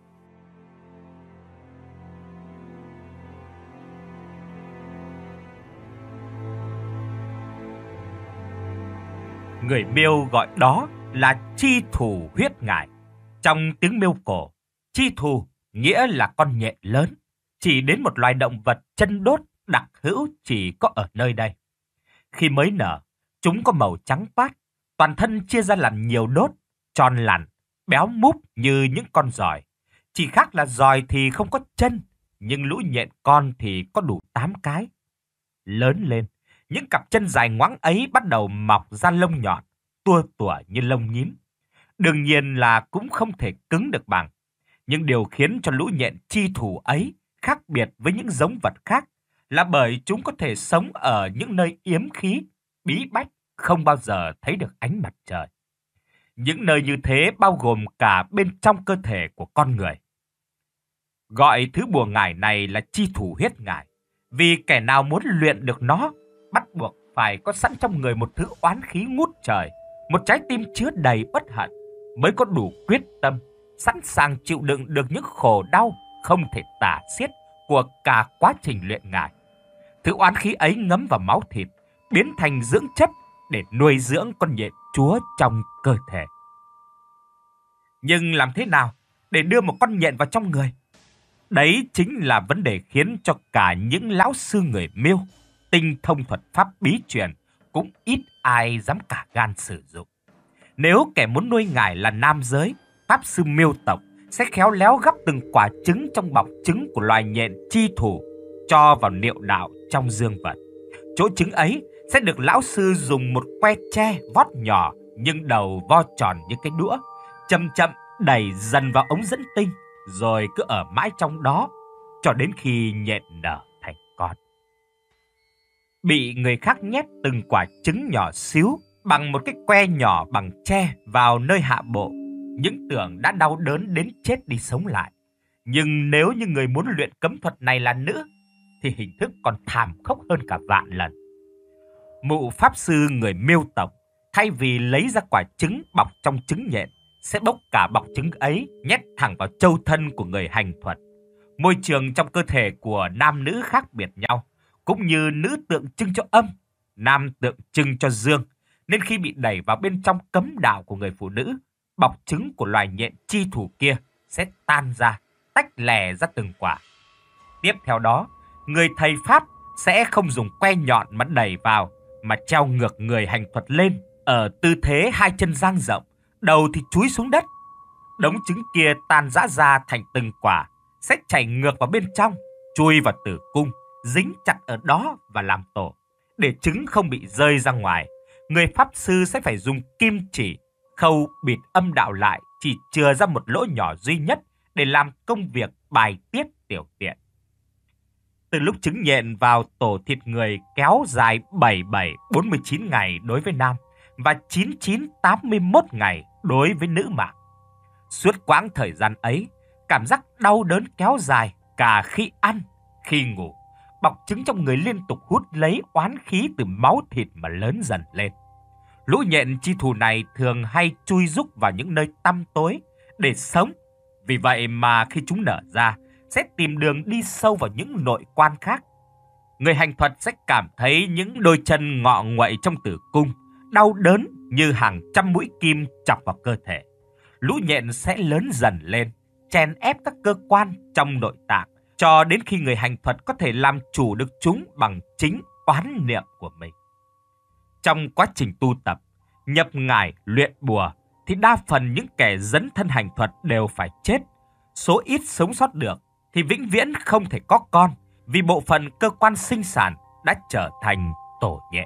Người Miêu gọi đó là chi thù huyết ngải. Trong tiếng Miêu cổ, chi thù nghĩa là con nhện lớn, chỉ đến một loài động vật chân đốt đặc hữu chỉ có ở nơi đây. Khi mới nở, chúng có màu trắng toát, toàn thân chia ra làm nhiều đốt, tròn lẳn, béo múp như những con giòi. Chỉ khác là giòi thì không có chân, nhưng lũ nhện con thì có đủ tám cái. Lớn lên, những cặp chân dài ngoẵng ấy bắt đầu mọc ra lông nhọn, tua tủa như lông nhím. Đương nhiên là cũng không thể cứng được bằng. Nhưng điều khiến cho lũ nhện chi thù ấy khác biệt với những giống vật khác là bởi chúng có thể sống ở những nơi yếm khí, bí bách, không bao giờ thấy được ánh mặt trời. Những nơi như thế bao gồm cả bên trong cơ thể của con người. Gọi thứ bùa ngải này là chi thù huyết ngải, vì kẻ nào muốn luyện được nó, bắt buộc phải có sẵn trong người một thứ oán khí ngút trời, một trái tim chứa đầy uất hận, mới có đủ quyết tâm, sẵn sàng chịu đựng được những khổ đau không thể tả xiết của cả quá trình luyện ngải. Thứ oán khí ấy ngấm vào máu thịt, biến thành dưỡng chất để nuôi dưỡng con nhện chúa trong cơ thể. Nhưng làm thế nào để đưa một con nhện vào trong người? Đấy chính là vấn đề khiến cho cả những lão sư người Miêu, tinh thông thuật pháp bí truyền, cũng ít ai dám cả gan sử dụng. Nếu kẻ muốn nuôi ngải là nam giới, pháp sư Miêu tộc sẽ khéo léo gắp từng quả trứng trong bọc trứng của loài nhện chi thù, cho vào niệu đạo trong dương vật. Chỗ trứng ấy sẽ được lão sư dùng một que tre vót nhỏ nhưng đầu vo tròn như cái đũa, chậm chậm đẩy dần vào ống dẫn tinh, rồi cứ ở mãi trong đó cho đến khi nhện nở thành con. Bị người khác nhét từng quả trứng nhỏ xíu bằng một cái que nhỏ bằng tre vào nơi hạ bộ, những tưởng đã đau đớn đến chết đi sống lại. Nhưng nếu như người muốn luyện cấm thuật này là nữ, thì hình thức còn thảm khốc hơn cả vạn lần. Mụ pháp sư người Miêu tộc, thay vì lấy ra quả trứng bọc trong trứng nhện, sẽ bốc cả bọc trứng ấy nhét thẳng vào châu thân của người hành thuật. Môi trường trong cơ thể của nam nữ khác biệt nhau, cũng như nữ tượng trưng cho âm, nam tượng trưng cho dương, nên khi bị đẩy vào bên trong cấm đạo của người phụ nữ, bọc trứng của loài nhện chi thù kia sẽ tan ra, tách lẻ ra từng quả. Tiếp theo đó, người thầy pháp sẽ không dùng que nhọn mà đẩy vào, mà treo ngược người hành thuật lên ở tư thế hai chân dang rộng, đầu thì chúi xuống đất. Đống trứng kia tan rã ra thành từng quả, sẽ chảy ngược vào bên trong, chui vào tử cung, dính chặt ở đó và làm tổ. Để trứng không bị rơi ra ngoài, người pháp sư sẽ phải dùng kim chỉ khâu bịt âm đạo lại, chỉ chừa ra một lỗ nhỏ duy nhất để làm công việc bài tiết tiểu tiện. Từ lúc trứng nhện vào tổ thịt người kéo dài bảy mươi bảy bốn mươi chín ngày đối với nam và chín mươi chín tám mươi mốt ngày đối với nữ mạng. Suốt quãng thời gian ấy, cảm giác đau đớn kéo dài cả khi ăn, khi ngủ. Bọc trứng trong người liên tục hút lấy oán khí từ máu thịt mà lớn dần lên. Lũ nhện chi thù này thường hay chui rúc vào những nơi tăm tối để sống, Vì vậy mà khi chúng nở ra, sẽ tìm đường đi sâu vào những nội quan khác. Người hành thuật sẽ cảm thấy những đôi chân ngọ nguậy trong tử cung, đau đớn như hàng trăm mũi kim chọc vào cơ thể. Lũ nhện sẽ lớn dần lên, chèn ép các cơ quan trong nội tạng, cho đến khi người hành thuật có thể làm chủ được chúng bằng chính oán niệm của mình. Trong quá trình tu tập, nhập ngải, luyện bùa, thì đa phần những kẻ dấn thân hành thuật đều phải chết. Số ít sống sót được thì vĩnh viễn không thể có con, vì bộ phận cơ quan sinh sản đã trở thành tổ nhện.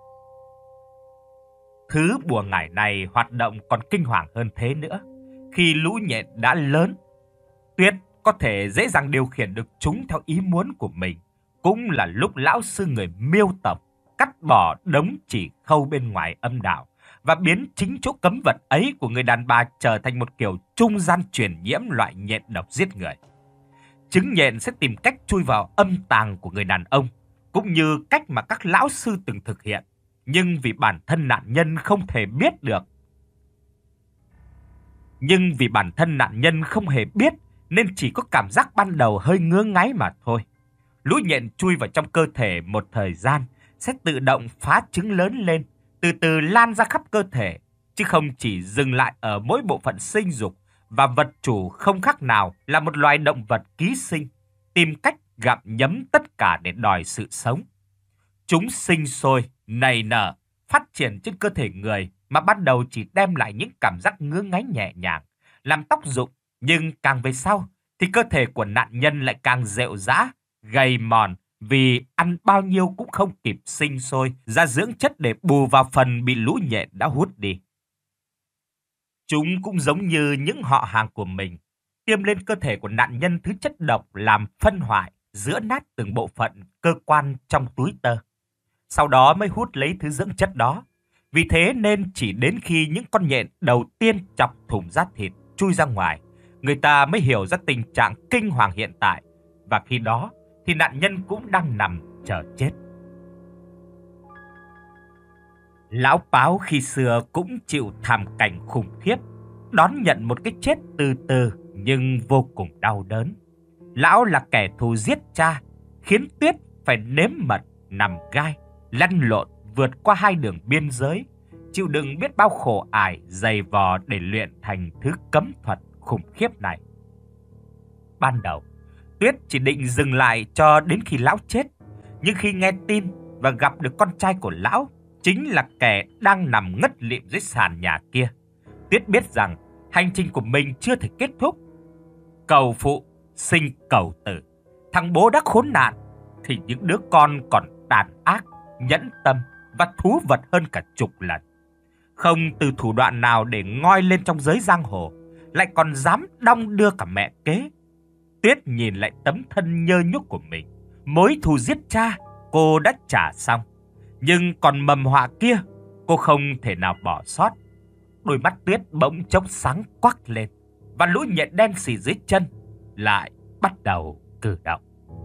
Thứ bùa ngải này hoạt động còn kinh hoàng hơn thế nữa. Khi lũ nhện đã lớn, Tuyết có thể dễ dàng điều khiển được chúng theo ý muốn của mình. Cũng là lúc lão sư người Miêu tộc cắt bỏ đống chỉ khâu bên ngoài âm đạo và biến chính chỗ cấm vật ấy của người đàn bà trở thành một kiểu trung gian truyền nhiễm loại nhện độc giết người. Trứng nhện sẽ tìm cách chui vào âm tàng của người đàn ông, cũng như cách mà các lão sư từng thực hiện. Nhưng vì bản thân nạn nhân không thể biết được. Nhưng vì bản thân nạn nhân không hề biết nên chỉ có cảm giác ban đầu hơi ngứa ngáy mà thôi. Lũ nhện chui vào trong cơ thể một thời gian sẽ tự động phá trứng lớn lên, từ từ lan ra khắp cơ thể, chứ không chỉ dừng lại ở mỗi bộ phận sinh dục, và vật chủ không khác nào là một loài động vật ký sinh, tìm cách gặm nhấm tất cả để đòi sự sống. Chúng sinh sôi, nảy nở, phát triển trên cơ thể người mà ban đầu chỉ đem lại những cảm giác ngứa ngáy nhẹ nhàng, làm tóc rụng, nhưng càng về sau thì cơ thể của nạn nhân lại càng rệu rã, gầy mòn, vì ăn bao nhiêu cũng không kịp sinh sôi ra dưỡng chất để bù vào phần bị lũ nhện đã hút đi. Chúng cũng giống như những họ hàng của mình, tiêm lên cơ thể của nạn nhân thứ chất độc làm phân hoại, giữa nát từng bộ phận cơ quan trong túi tơ. Sau đó mới hút lấy thứ dưỡng chất đó. Vì thế nên chỉ đến khi những con nhện đầu tiên chọc thủng da thịt chui ra ngoài, người ta mới hiểu ra tình trạng kinh hoàng hiện tại, và khi đó thì nạn nhân cũng đang nằm chờ chết. Lão Páo khi xưa cũng chịu thảm cảnh khủng khiếp, đón nhận một cái chết từ từ nhưng vô cùng đau đớn. Lão là kẻ thù giết cha, khiến Tuyết phải nếm mật, nằm gai, lăn lộn vượt qua hai đường biên giới, chịu đựng biết bao khổ ải, dày vò để luyện thành thứ cấm thuật khủng khiếp này. Ban đầu, Tuyết chỉ định dừng lại cho đến khi lão chết, nhưng khi nghe tin và gặp được con trai của lão, chính là kẻ đang nằm ngất lịm dưới sàn nhà kia, Tuyết biết rằng hành trình của mình chưa thể kết thúc. Cầu phụ sinh cầu tử, thằng bố đã khốn nạn thì những đứa con còn tàn ác, nhẫn tâm và thú vật hơn cả chục lần. Không từ thủ đoạn nào để ngoi lên trong giới giang hồ, lại còn dám đong đưa cả mẹ kế. Tuyết nhìn lại tấm thân nhơ nhúc của mình, mối thù giết cha cô đã trả xong, nhưng còn mầm họa kia cô không thể nào bỏ sót. Đôi mắt Tuyết bỗng chốc sáng quắc lên, và lũ nhện đen xì dưới chân lại bắt đầu cử động.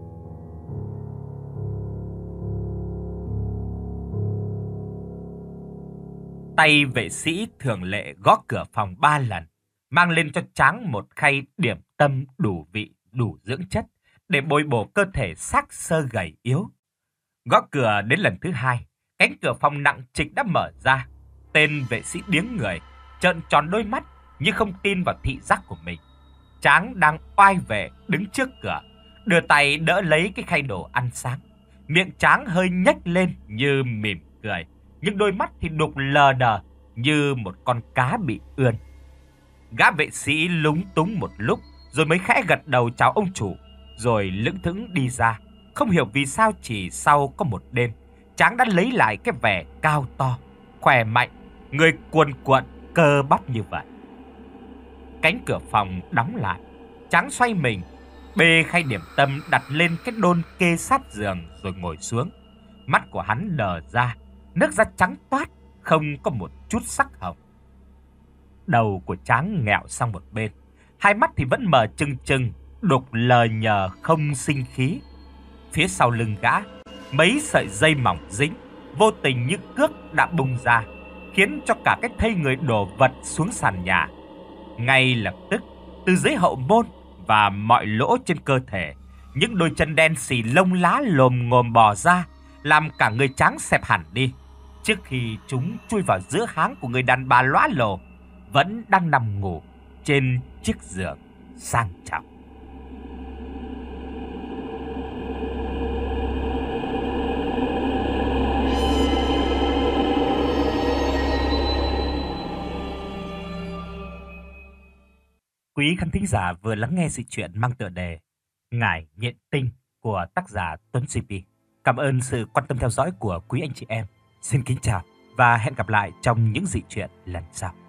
Tay vệ sĩ thường lệ gõ cửa phòng ba lần, mang lên cho Tráng một khay điểm tâm đủ vị, đủ dưỡng chất để bồi bổ cơ thể xác xơ gầy yếu. Gõ cửa đến lần thứ hai, cánh cửa phòng nặng trịch đã mở ra. Tên vệ sĩ điếng người, trợn tròn đôi mắt như không tin vào thị giác của mình. Tráng đang oai vệ đứng trước cửa, đưa tay đỡ lấy cái khay đồ ăn sáng. Miệng Tráng hơi nhếch lên như mỉm cười, nhưng đôi mắt thì đục lờ đờ như một con cá bị ươn. Gã vệ sĩ lúng túng một lúc rồi mới khẽ gật đầu chào ông chủ, rồi lững thững đi ra. Không hiểu vì sao chỉ sau có một đêm, Tráng đã lấy lại cái vẻ cao to, khỏe mạnh, người cuồn cuộn, cơ bắp như vậy. Cánh cửa phòng đóng lại, Tráng xoay mình, bê khay điểm tâm đặt lên cái đôn kê sát giường rồi ngồi xuống. Mắt của hắn đờ ra, nước da trắng toát, không có một chút sắc hồng. Đầu của Tráng nghẹo sang một bên, hai mắt thì vẫn mở trừng trừng, đục lờ nhờ không sinh khí. Phía sau lưng gã, mấy sợi dây mỏng dính, vô tình như cước đã bung ra, khiến cho cả cái thây người đổ vật xuống sàn nhà. Ngay lập tức, Từ dưới hậu môn và mọi lỗ trên cơ thể, những đôi chân đen xì lông lá lồm ngồm bò ra, làm cả người trắng xẹp hẳn đi. Trước khi chúng chui vào giữa háng của người đàn bà lõa lồ, vẫn đang nằm ngủ trên chiếc giường sang trọng. Quý khán thính giả vừa lắng nghe sự truyện mang tựa đề Ngải Nhện Tinh của tác giả Tuấn giê pê. Cảm ơn sự quan tâm theo dõi của quý anh chị em. Xin kính chào và hẹn gặp lại trong những dị truyện lần sau.